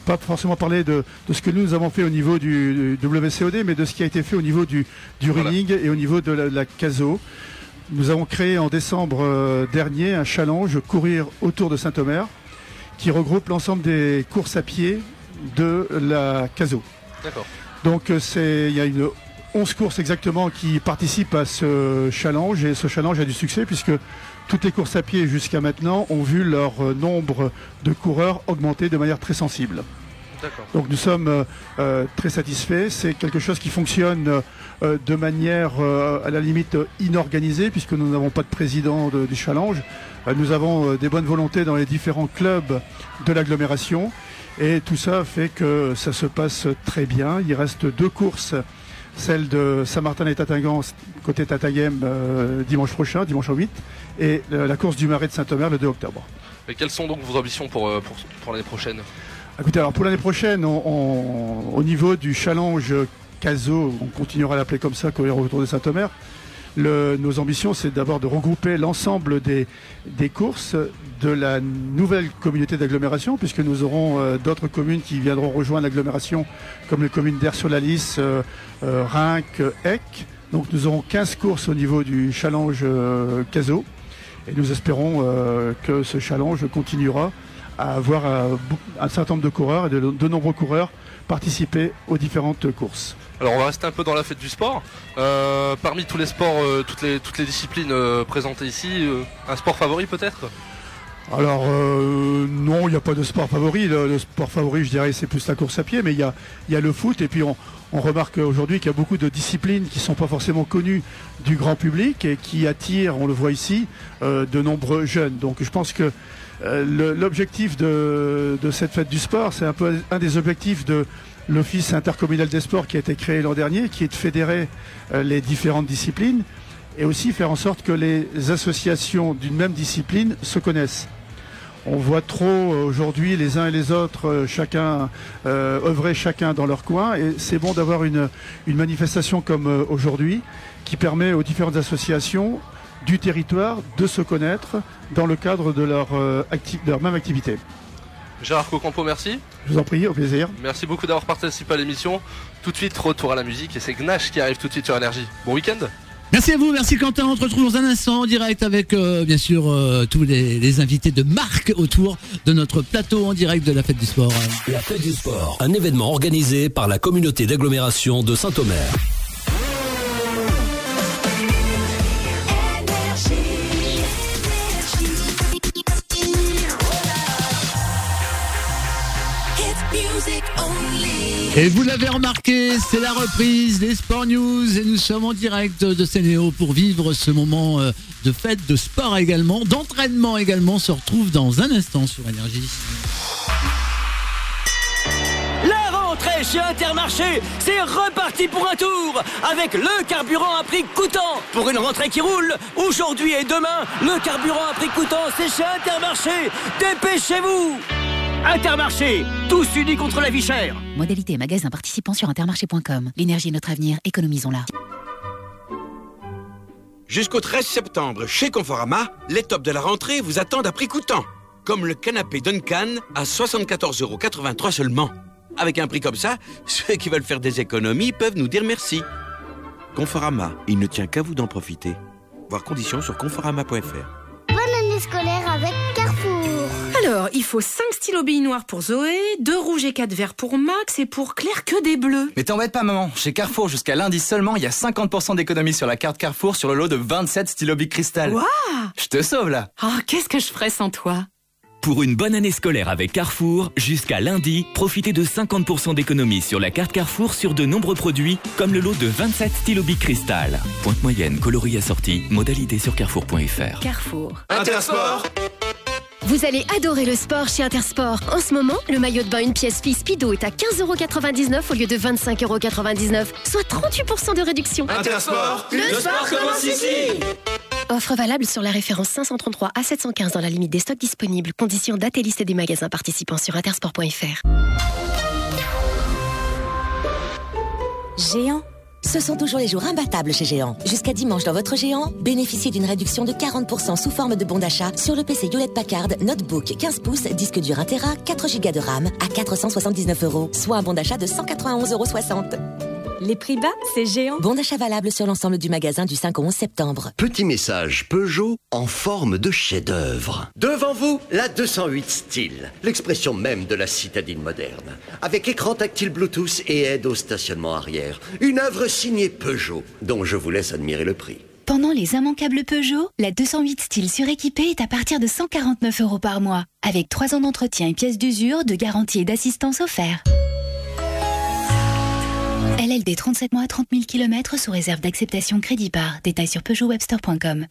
pas forcément parler de, de ce que nous avons fait au niveau du, du W C O D, mais de ce qui a été fait au niveau du, du Voilà. running et au niveau de la, de la CASO. Nous avons créé en décembre euh, dernier un challenge courir autour de Saint-Omer qui regroupe l'ensemble des courses à pied de la CASO. D'accord. Donc euh, c'est, il y a une onze courses exactement qui participent à ce challenge et ce challenge a du succès puisque toutes les courses à pied jusqu'à maintenant ont vu leur euh, nombre de coureurs augmenter de manière très sensible. D'accord. Donc nous sommes euh, euh, très satisfaits. C'est quelque chose qui fonctionne euh, de manière euh, à la limite inorganisée puisque nous n'avons pas de président de- du challenge. Euh, nous avons euh, des bonnes volontés dans les différents clubs de l'agglomération et tout ça fait que ça se passe très bien. Il reste deux courses, celle de Saint-Martin et Tatingan côté Tatagem euh, dimanche prochain, dimanche huit, et euh, la course du Marais de Saint-Omer le deux octobre. Et quelles sont donc vos ambitions pour, euh, pour, pour l'année prochaine? Écoutez, alors pour l'année prochaine, on- on- au niveau du challenge CASO, on continuera à l'appeler comme ça, courir autour de Saint-Omer. Le- nos ambitions, c'est d'abord de regrouper l'ensemble des, des courses de la nouvelle communauté d'agglomération, puisque nous aurons euh, d'autres communes qui viendront rejoindre l'agglomération, comme les communes d'Aire-sur-la-Lys, euh, euh, Reims, Eck. Donc nous aurons quinze courses au niveau du challenge euh, CASO, et nous espérons euh, que ce challenge continuera à avoir euh, bou- un certain nombre de coureurs et de, de nombreux coureurs participer aux différentes courses. Alors on va rester un peu dans la fête du sport. Euh, parmi tous les sports, euh, toutes, les, toutes les disciplines euh, présentées ici, euh, un sport favori peut-être? Alors euh, non, il n'y a pas de sport favori. Le, le sport favori, je dirais, c'est plus la course à pied, mais il y a, il y a le foot. Et puis on, on remarque aujourd'hui qu'il y a beaucoup de disciplines qui ne sont pas forcément connues du grand public et qui attirent, on le voit ici, euh, de nombreux jeunes. Donc je pense que euh, le- l'objectif de, de cette fête du sport, c'est un peu un des objectifs de l'Office intercommunal des sports qui a été créé l'an dernier, qui est de fédérer euh, les différentes disciplines et aussi faire en sorte que les associations d'une même discipline se connaissent. On voit trop euh, aujourd'hui les uns et les autres, euh, chacun euh, œuvrer chacun dans leur coin, et c'est bon d'avoir une, une manifestation comme euh, aujourd'hui qui permet aux différentes associations du territoire de se connaître dans le cadre de leur, euh, acti- de leur même activité. Gérard Cocampo, merci. Je vous en prie, au plaisir. Merci beaucoup d'avoir participé à l'émission. Tout de suite, retour à la musique et c'est Gnash qui arrive tout de suite sur Énergie. Bon week-end. Merci à vous, merci Quentin. On se retrouve dans un instant en direct avec euh, bien sûr euh, tous les, les invités de marque autour de notre plateau en direct de la fête du sport. La fête du sport, un événement organisé par la communauté d'agglomération de Saint-Omer. Et vous l'avez remarqué, c'est la reprise des Sport News et nous sommes en direct de Sénéo pour vivre ce moment euh, de fête, de sport également, d'entraînement également. On se retrouve dans un instant sur Énergie. La rentrée chez Intermarché, c'est reparti pour un tour avec le carburant à prix coûtant. Pour une rentrée qui roule, aujourd'hui et demain, le carburant à prix coûtant, c'est chez Intermarché. Dépêchez-vous! Intermarché, tous unis contre la vie chère. Modalité et magasin participants sur intermarché point com. L'énergie est notre avenir, économisons-la. Jusqu'au treize septembre, chez Conforama, les tops de la rentrée vous attendent à prix coûtant. Comme le canapé Duncan à soixante-quatorze euros quatre-vingt-trois seulement. Avec un prix comme ça, ceux qui veulent faire des économies peuvent nous dire merci. Conforama, il ne tient qu'à vous d'en profiter. Voir conditions sur conforama point f r. Bonne année scolaire avec Carrefour. Alors, il faut cinq stylos billes noirs pour Zoé, deux rouges et quatre verts pour Max, et pour Claire que des bleus. Mais t'embête pas maman, chez Carrefour jusqu'à lundi seulement, il y a cinquante pour cent d'économie sur la carte Carrefour sur le lot de vingt-sept stylos Bic Cristal. Waouh! Je te sauve là. Oh, qu'est-ce que je ferais sans toi? Pour une bonne année scolaire avec Carrefour, jusqu'à lundi, profitez de cinquante pour cent d'économie sur la carte Carrefour sur de nombreux produits, comme le lot de vingt-sept stylos Bic Cristal. Pointe moyenne, coloris assorti, modalité sur carrefour point f r. Carrefour. Intersport. Vous allez adorer le sport chez Intersport. En ce moment, le maillot de bain une pièce fille Speedo est à quinze euros quatre-vingt-dix-neuf au lieu de vingt-cinq euros quatre-vingt-dix-neuf, soit trente-huit pour cent de réduction. Intersport, le, le sport commence ici. Offre valable sur la référence cinq cent trente-trois à sept cent quinze dans la limite des stocks disponibles. Conditions date et liste des magasins participants sur intersport point f r. Géant, Ce sont toujours les jours imbattables chez Géant. Jusqu'à dimanche dans votre Géant, bénéficiez d'une réduction de quarante pour cent sous forme de bon d'achat sur le P C Hewlett-Packard Notebook quinze pouces, disque dur un téra, quatre gigas de RAM à quatre cent soixante-dix-neuf euros, soit un bon d'achat de cent quatre-vingt-onze euros soixante. Les prix bas, c'est Géant. Bon d'achat valable sur l'ensemble du magasin du cinq au onze septembre. Petit message Peugeot en forme de chef-d'œuvre. Devant vous, la deux cent huit Style, l'expression même de la citadine moderne. Avec écran tactile Bluetooth et aide au stationnement arrière. Une œuvre signée Peugeot, dont je vous laisse admirer le prix. Pendant les immanquables Peugeot, la deux cent huit Style suréquipée est à partir de cent quarante-neuf euros par mois, avec trois ans d'entretien et pièces d'usure, de garantie et d'assistance offerts. L L D trente-sept mois, trente mille kilomètres sous réserve d'acceptation crédit par. Détails sur Peugeot Webster point com.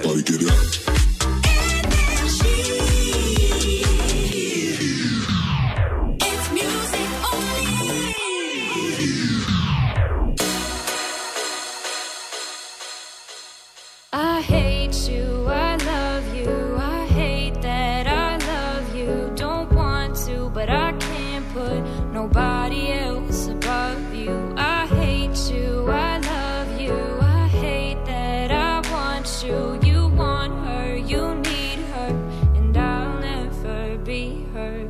I hate you, I love you, I hate that I love you. Don't want to, but I can't put nobody else above you. I hate you, I love you, I hate that I want you. You want her, you need her, and I'll never be her.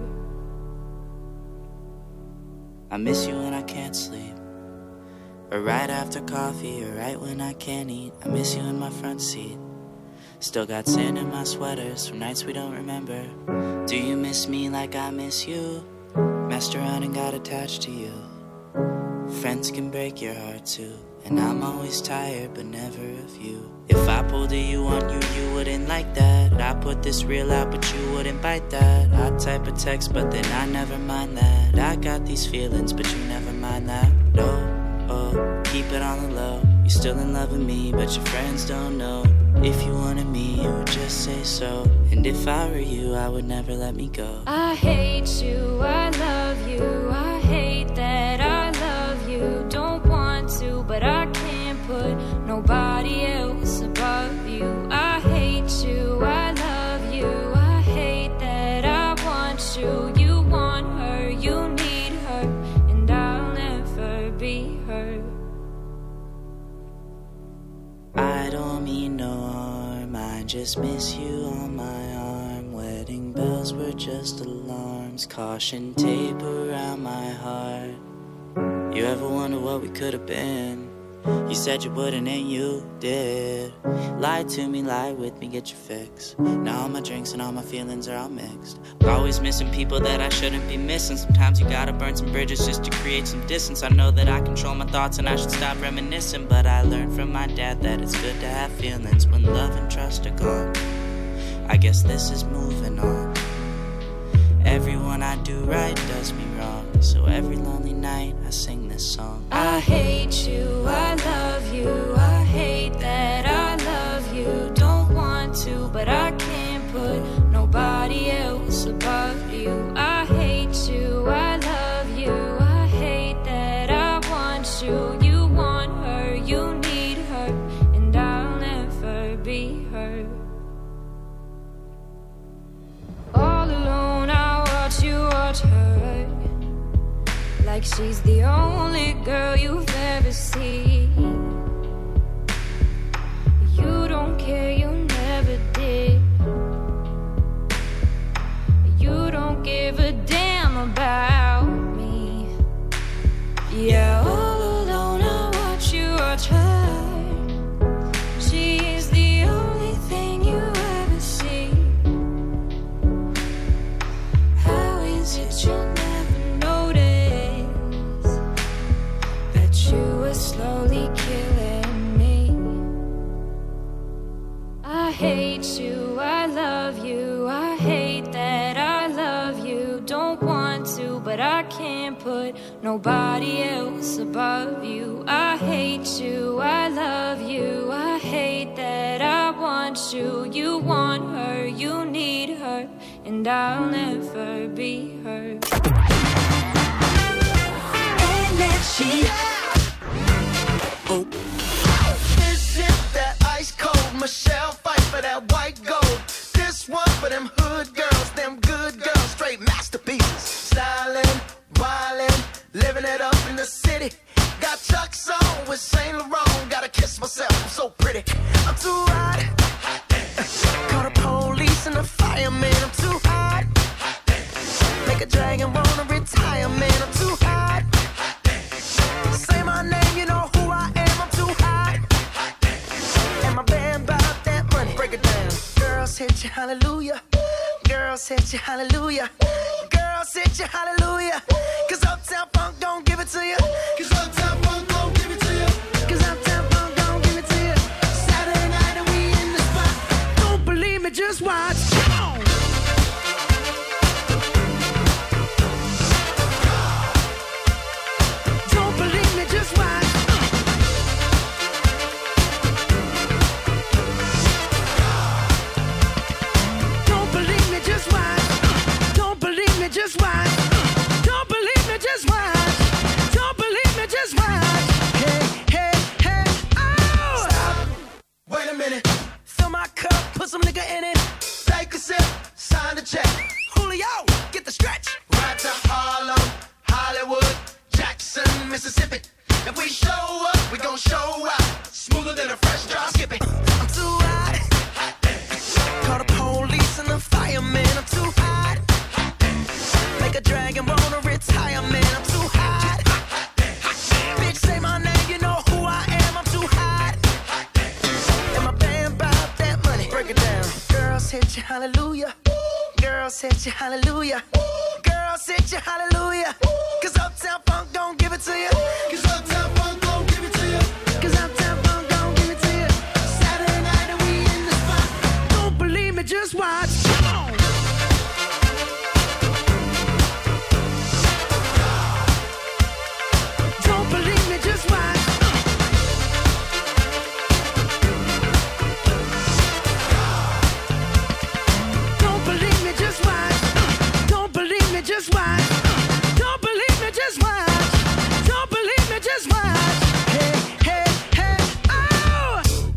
I miss you when I can't sleep, or right after coffee, or right when I can't eat. I miss you in my front seat. Still got sand in my sweaters from nights we don't remember. Do you miss me like I miss you? Messed around and got attached to you. Friends can break your heart too, and I'm always tired but never of you. If I pulled a you on you, you wouldn't like that. I put this reel out but you wouldn't bite that. I type a text but then I never mind that. I got these feelings but you never mind that. No, oh, keep it on the low. You're still in love with me but your friends don't know. If you wanted me, you would just say so. And if I were you, I would never let me go. I hate you, I love you, I hate that I love you. Don't want to, but I can't put nobody else above you. I hate you, I love you, I hate that I want you. You want her, you need her, and I'll never be her. I don't mean no harm, I just miss you on my arm. Wedding bells were just alarms, caution tape around my heart. You ever wonder what we could have been? You said you wouldn't and you did. Lie to me, lie with me, get your fix. Now all my drinks and all my feelings are all mixed. Always missing people that I shouldn't be missing. Sometimes you gotta burn some bridges just to create some distance. I know that I control my thoughts and I should stop reminiscing, but I learned from my dad that it's good to have feelings when love and trust are gone. I guess this is moving on. Everyone I do right does me wrong, so every lonely night I sing this song. I hate you, I love you, I hate that I love you. Don't want to, but I can't put nobody else above you. I hate you, I love you, I hate that I want you. You want her, you need her, and I'll never be her. All alone I watch you watch her, like she's the only girl you've ever seen. You don't care, you never did. You don't give a damn about me. Yeah, all alone I watch you watch her. She's the only thing you ever see. How is it you never notice that you were slowly killing me? I hate you, I love you, I hate that I love you. Don't want to, but I can't put nobody else above you. I hate you, I love you, I hate that I want you. You want her, you need her, and I'll never be her. Energy. Oh. This is that ice cold Michelle fight for that white gold. This one for them hood girls, them good girls, straight masterpieces. Stylin', wildin', living it up in the city. Got Chuck's on with miss myself, I'm so pretty. I'm too hot. Call the police and the fireman, I'm too hot. Make a dragon wanna retire, man, I'm too hot. Say my name, you know who I am, I'm too hot. And my band bought that money, break it down. Girls hit you, hallelujah. Girls hit you, hallelujah. Girls hit you, hallelujah. Cause Uptown Funk don't give it to you. Cause Uptown Funk don't give it to you. Cause Uptown Funk don't give it to you. Saturday night and we in the spot. Don't believe me, just watch. Come on. Don't believe me, just watch. Don't believe me, just watch. Don't believe me, just watch. Don't believe me, just watch. Don't believe me, just watch. Hey, hey, hey, oh! Stop. Wait a minute. Fill my cup, put some nigga in it. Take a sip, sign the check. Julio, get the stretch. Right to Harlem, Hollywood, Jackson, Mississippi. If we show up, we gon' show out. Smoother than a fresh drop. Skip it. I'm too hot. Call the police and the fireman. I'm too hot. Make a dragon wanna retire, man. I'm too hot. Bitch, say my name, you know who I am. I'm too hot. And my band bought that money. Break it down. Girls hit you, hallelujah. Girls hit you, hallelujah. Girls hit you, hallelujah. Cause Uptown Funk don't give it to you. Cause Uptown Funk don't give it to you. Cause Uptown Funk don't give it to you. Saturday night and we in the spot. Don't believe me, just watch. Come on. Don't believe me, just watch. Don't believe me, just watch. Don't believe me, just watch. Don't believe me, just watch. Don't believe me, just watch. Hey, hey, hey, oh!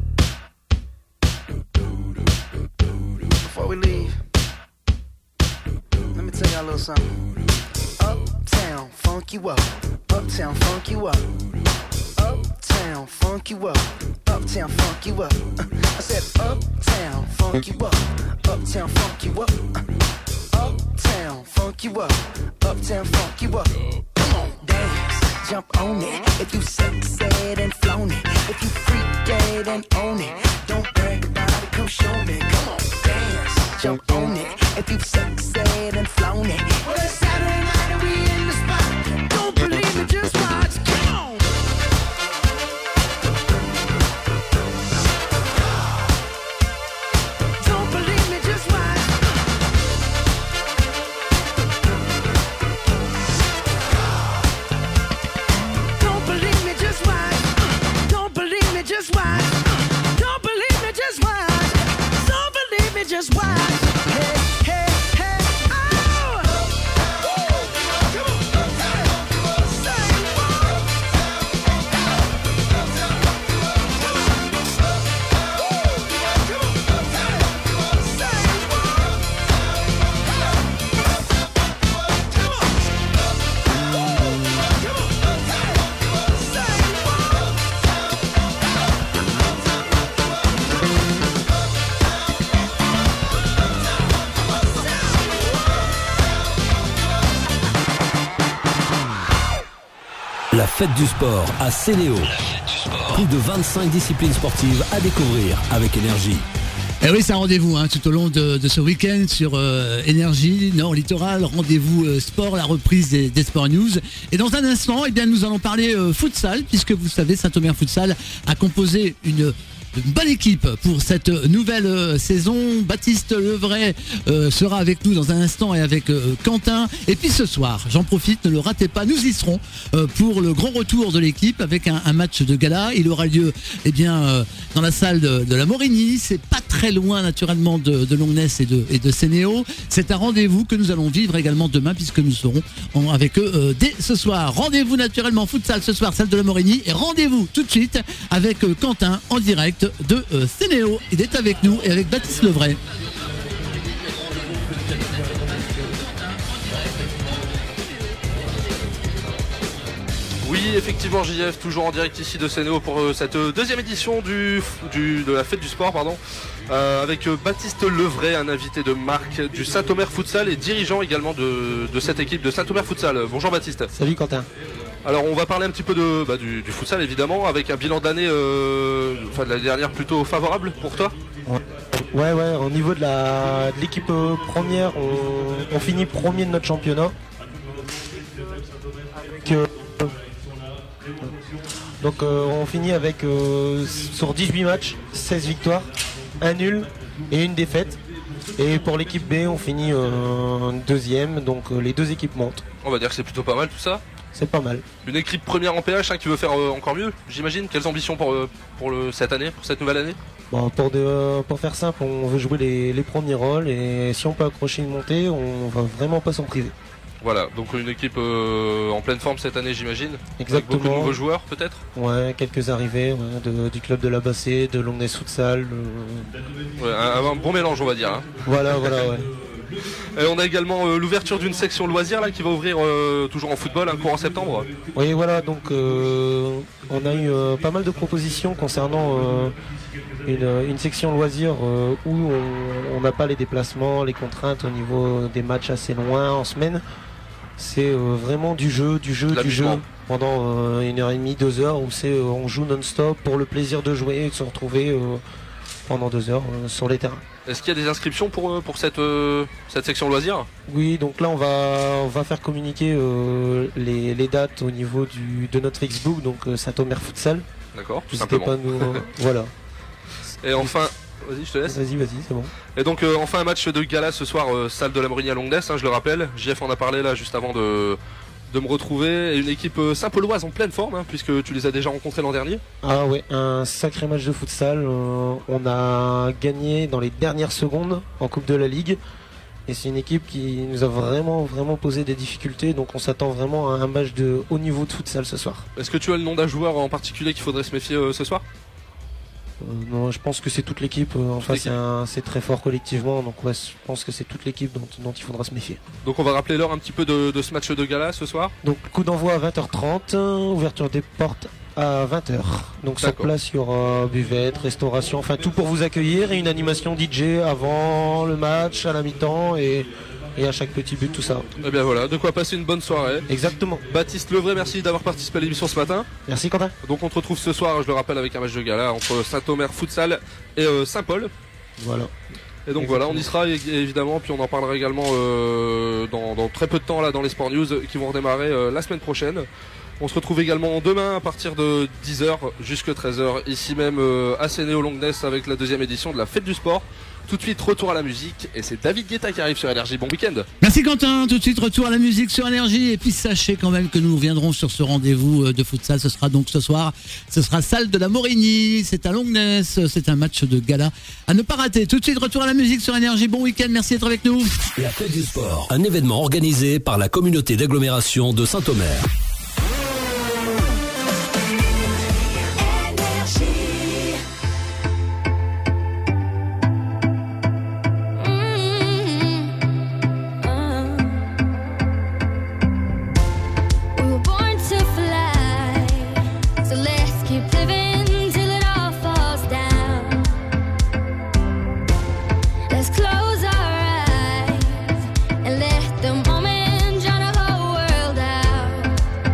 Before we leave, let me tell y'all a little something. Uptown, funk you up. Uptown, funk you up. Uptown, funk you up. Uptown, funk you up. Uh, I said uptown, funk you up. Uptown, funk you up. Uh, uptown, funk you up. Uptown, funk you up. Come on, dance, jump on it. If you sexed and flown it. If you freak dead and own it. Don't brag about it, come show me. Come on, dance, jump on it. If you sexed and flown it. Well, it's Saturday night and we in the spot. Don't believe me, just watch. Come on. Don't believe me, just watch. Don't believe me, just watch. Don't believe me, just watch. Don't believe me, just watch. Don't believe me, just watch. Hey, hey, hey, oh! La fête du sport à Sénéo. Plus de vingt-cinq disciplines sportives à découvrir avec Énergie. Et oui, c'est un rendez-vous hein, tout au long de, de ce week-end sur euh, Énergie, Nord Littoral, rendez-vous euh, sport, la reprise des, des Sport News. Et dans un instant, eh bien, nous allons parler euh, futsal, puisque vous savez, Saint-Omer Futsal a composé une... une bonne équipe pour cette nouvelle euh, saison. Baptiste Levray euh, sera avec nous dans un instant et avec euh, Quentin. Et puis ce soir, j'en profite, ne le ratez pas, nous y serons euh, pour le grand retour de l'équipe avec un, un match de gala. Il aura lieu eh bien, euh, dans la salle de, de la Morigny. C'est pas très loin naturellement de, de Longness et de, et de Sénéo. C'est un rendez-vous que nous allons vivre également demain puisque nous serons en, avec eux euh, dès ce soir. Rendez-vous naturellement futsal ce soir, salle de la Morigny. Et rendez-vous tout de suite avec euh, Quentin en direct de euh, Sénéo. Il est avec nous et avec Baptiste Levray. Oui, oui, effectivement, J F, toujours en direct ici de Sénéo pour euh, cette euh, deuxième édition du, du, de la fête du sport, pardon, euh, avec euh, Baptiste Levray, un invité de marque du Saint-Omer Futsal et dirigeant également de, de cette équipe de Saint-Omer Futsal. Bonjour Baptiste. Salut Quentin. Alors on va parler un petit peu de, bah, du, du futsal évidemment, avec un bilan d'année, euh, enfin de l'année dernière plutôt favorable pour toi. Ouais, ouais, au niveau de la de l'équipe euh, première, on, on finit premier de notre championnat. Avec, euh, donc euh, on finit avec euh, sur dix-huit matchs, seize victoires, un nul et une défaite. Et pour l'équipe B, on finit euh, deuxième, donc euh, les deux équipes montent. On va dire que c'est plutôt pas mal tout ça. C'est pas mal. Une équipe première en P H hein, qui veut faire euh, encore mieux, j'imagine. Quelles ambitions pour, euh, pour le, cette année, pour cette nouvelle année? Bon, pour, de, pour faire simple, on veut jouer les, les premiers rôles et si on peut accrocher une montée, on va vraiment pas s'en priver. Voilà, donc une équipe euh, en pleine forme cette année, j'imagine. Exactement. Avec beaucoup de nouveaux joueurs, peut-être. Ouais, quelques arrivées ouais, de, du club de la Bassée, de Longness Futsal. Euh... Ouais, un, un bon mélange, on va dire. Hein. Voilà, voilà, ouais. Et on a également euh, l'ouverture d'une section loisirs là qui va ouvrir euh, toujours en football, un cours en septembre. Oui, voilà, donc euh, on a eu euh, pas mal de propositions concernant euh, une, une section loisirs euh, où on n'a pas les déplacements, les contraintes au niveau des matchs assez loin en semaine. C'est euh, vraiment du jeu, du jeu, du jeu pendant euh, une heure et demie, deux heures où c'est euh, on joue non-stop pour le plaisir de jouer et de se retrouver euh, pendant deux heures euh, sur les terrains. Est-ce qu'il y a des inscriptions pour, pour cette, euh, cette section loisirs? Oui, donc là on va, on va faire communiquer euh, les, les dates au niveau du, de notre Facebook, donc euh, Saint-Omer Futsal. D'accord, tout N'hésitez simplement. pas à nous, euh, voilà. Et enfin, vas-y je te laisse. Vas-y, vas-y, c'est bon. Et donc euh, enfin un match de gala ce soir, euh, salle de la Morigny à Longness, hein, je le rappelle. J F en a parlé là juste avant de... de me retrouver, et une équipe Saint-Pauloise en pleine forme, hein, puisque tu les as déjà rencontrés l'an dernier. Ah ouais, un sacré match de futsal. Euh, on a gagné dans les dernières secondes en Coupe de la Ligue. Et c'est une équipe qui nous a vraiment, vraiment posé des difficultés. Donc on s'attend vraiment à un match de haut niveau de futsal ce soir. Est-ce que tu as le nom d'un joueur en particulier qu'il faudrait se méfier euh, ce soir? Euh, non, je pense que c'est toute l'équipe. Euh, enfin, c'est, un, c'est très fort collectivement. Donc, ouais, je pense que c'est toute l'équipe dont, dont il faudra se méfier. Donc, on va rappeler l'heure un petit peu de, de ce match de gala ce soir. Donc, coup d'envoi à vingt heures trente, ouverture des portes à vingt heures. Donc, sur place, il y aura buvette, restauration, enfin tout pour vous accueillir et une animation D J avant le match, à la mi-temps et. Et à chaque petit but, tout ça. Et bien voilà, de quoi passer une bonne soirée. Exactement. Baptiste Levray, merci d'avoir participé à l'émission ce matin. Merci Quentin. Donc on te retrouve ce soir, je le rappelle, avec un match de gala entre Saint-Omer Futsal et euh, Saint-Paul. Voilà. Et donc Exactement. Voilà, on y sera évidemment, puis on en parlera également euh, dans, dans très peu de temps là dans les Sport News qui vont redémarrer euh, la semaine prochaine. On se retrouve également demain à partir de dix heures jusqu'à treize heures, ici même euh, à Sénéo Longness avec la deuxième édition de la Fête du Sport. Tout de suite, retour à la musique, et c'est David Guetta qui arrive sur Énergie. Bon week-end. Merci Quentin, tout de suite, retour à la musique sur Énergie. Et puis sachez quand même que nous reviendrons sur ce rendez-vous de futsal. Ce sera donc ce soir, ce sera salle de la Morigny, c'est à Longness, c'est un match de gala à ne pas rater. Tout de suite, retour à la musique sur Énergie. Bon week-end, merci d'être avec nous. La Fête du Sport, un événement organisé par la communauté d'agglomération de Saint-Omer. And let the moment drown the whole world out.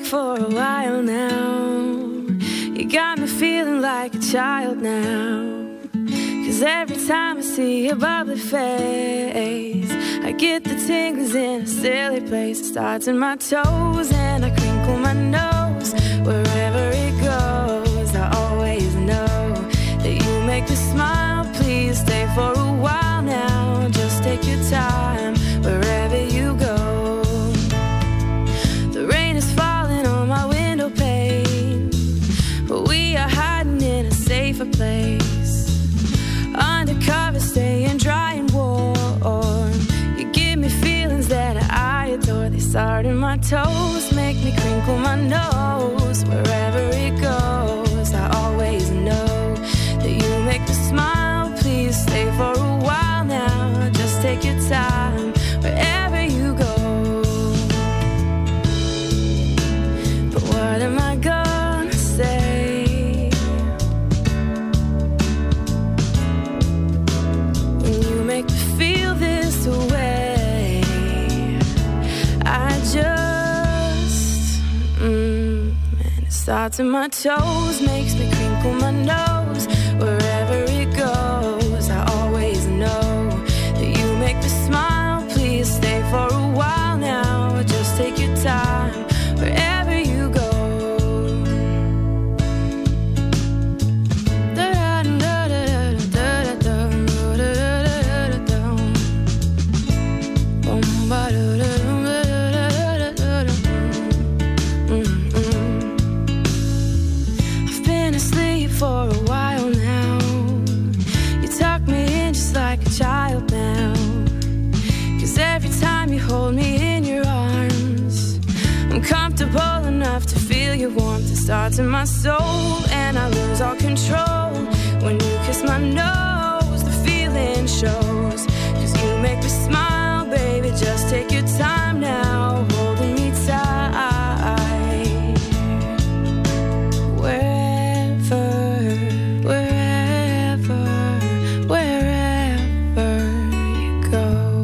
for a while now. You got me feeling like a child now. Cause every time I see your bubbly face, I get the tingles in a silly place. It starts in my toes and I crinkle my nose. Wherever it goes, I always know that you make me smile. Please stay for a while now. Just take your time wherever you go. The rain is falling on my window pane, but we are hiding in a safer place. Undercover, staying dry and warm. You give me feelings that I adore. They start in my toes, make me crinkle my nose. Wherever it goes, I always know that you make me smile. Please stay for a while now. Just take your time wherever you go. But what am I gonna say? Make me feel this way. I just mm, and it starts in my toes, makes me crinkle my nose. Wherever it goes, I always know that you make me smile. Please stay for a while now. Just take your time wherever you go. I've been asleep for a while now. You tuck me in just like a child now. Cause every time you hold me in your arms, I'm comfortable enough to feel your warmth. It starts in my soul and I lose all control. When you kiss my nose, the feeling shows. Cause you make me smile, baby, just take your time now, holding me tight. Wherever, wherever, wherever you go.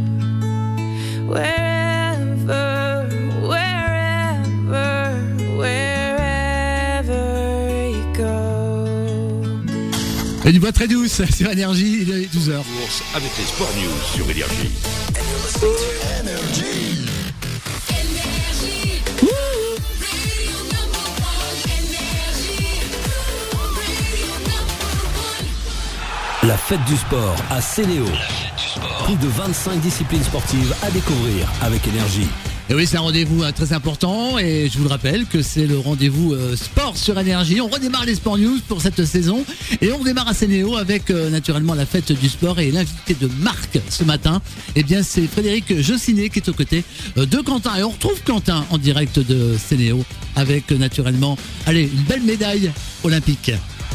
Wherever, wherever, wherever you go. Et une voix très douce sur Énergie, il est douze heures. Avec les Sport News sur Énergie. La fête du sport à Sénéo. Plus de vingt-cinq disciplines sportives à découvrir avec Énergie. Et oui, c'est un rendez-vous euh, très important et je vous le rappelle que c'est le rendez-vous euh, sport sur Énergie. On redémarre les Sport News pour cette saison et on démarre à Sénéo avec euh, naturellement la fête du sport et l'invité de Marc ce matin. Eh bien, c'est Frédéric Jossinet qui est aux côtés euh, de Quentin et on retrouve Quentin en direct de Sénéo avec euh, naturellement, allez, une belle médaille olympique.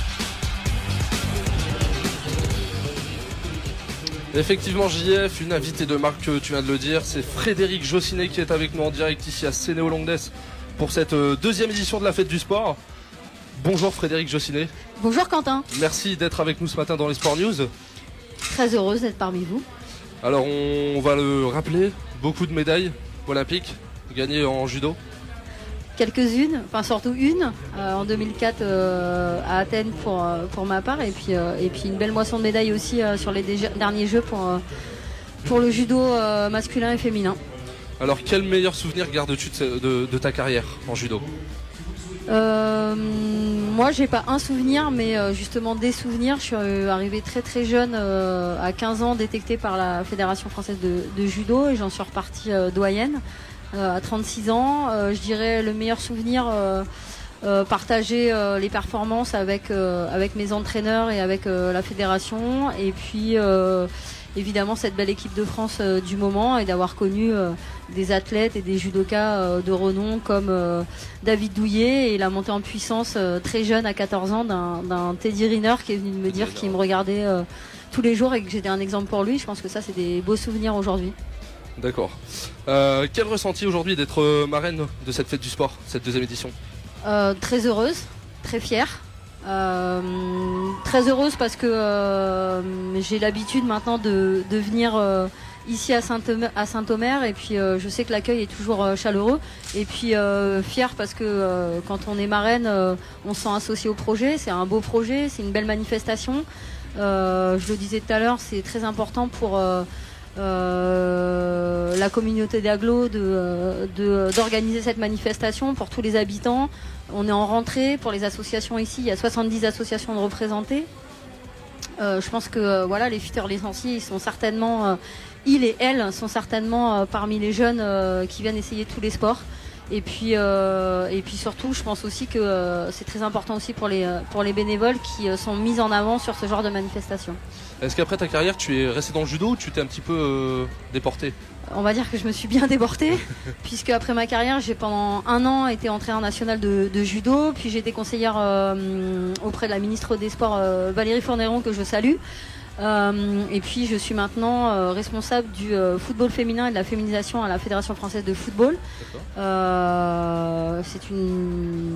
Effectivement, J F, une invitée de marque, tu viens de le dire, c'est Frédéric Jossinet qui est avec nous en direct ici à Sénéo-Longuenesse pour cette deuxième édition de la fête du sport. Bonjour Frédéric Jossinet. Bonjour Quentin. Merci d'être avec nous ce matin dans les Sport News. Très heureuse d'être parmi vous. Alors on va le rappeler, beaucoup de médailles olympiques gagnées en judo. Quelques-unes, enfin surtout une euh, en deux mille quatre euh, à Athènes pour, euh, pour ma part et puis, euh, et puis une belle moisson de médailles aussi euh, sur les dé- derniers jeux pour, euh, pour le judo euh, masculin et féminin. Alors quel meilleur souvenir gardes-tu de, de, de ta carrière en judo? euh, Moi j'ai pas un souvenir mais euh, justement des souvenirs. Je suis euh, arrivée très très jeune euh, à quinze ans détectée par la Fédération française de, de judo et j'en suis repartie euh, doyenne. Euh, à trente-six ans, euh, je dirais le meilleur souvenir, euh, euh, partager euh, les performances avec, euh, avec mes entraîneurs et avec euh, la fédération. Et puis euh, évidemment cette belle équipe de France euh, du moment et d'avoir connu euh, des athlètes et des judokas euh, de renom comme euh, David Douillet et la montée en puissance euh, très jeune à quatorze ans d'un, d'un Teddy Riner qui est venu me dire qu'il me regardait euh, tous les jours et que j'étais un exemple pour lui. Je pense que ça c'est des beaux souvenirs aujourd'hui. D'accord. Euh, quel ressenti aujourd'hui d'être marraine de cette fête du sport, cette deuxième édition? euh, Très heureuse, très fière. Euh, très heureuse parce que euh, j'ai l'habitude maintenant de, de venir euh, ici à Saint-Omer, à Saint-Omer et puis euh, je sais que l'accueil est toujours euh, chaleureux et puis euh, fier parce que euh, quand on est marraine, euh, on se sent associé au projet. C'est un beau projet, c'est une belle manifestation. Euh, je le disais tout à l'heure, c'est très important pour euh, euh, la communauté d'Aglo de, de, d'organiser cette manifestation pour tous les habitants. On est en rentrée pour les associations ici, il y a soixante-dix associations de représentées. Euh, je pense que euh, voilà, les futurs licenciés, ils sont certainement, euh, ils et elles sont certainement euh, parmi les jeunes euh, qui viennent essayer tous les sports. Et puis, euh, et puis surtout, je pense aussi que euh, c'est très important aussi pour les, pour les bénévoles qui euh, sont mis en avant sur ce genre de manifestation. Est-ce qu'après ta carrière, tu es resté dans le judo ou tu t'es un petit peu euh, déporté? On va dire que je me suis bien déportée, puisque après ma carrière, j'ai pendant un an été entraîneur national de, de judo, puis j'ai été conseillère euh, auprès de la ministre des Sports euh, Valérie Fourneron, que je salue. Euh, et puis je suis maintenant euh, responsable du euh, football féminin et de la féminisation à la Fédération française de football. Euh, c'est une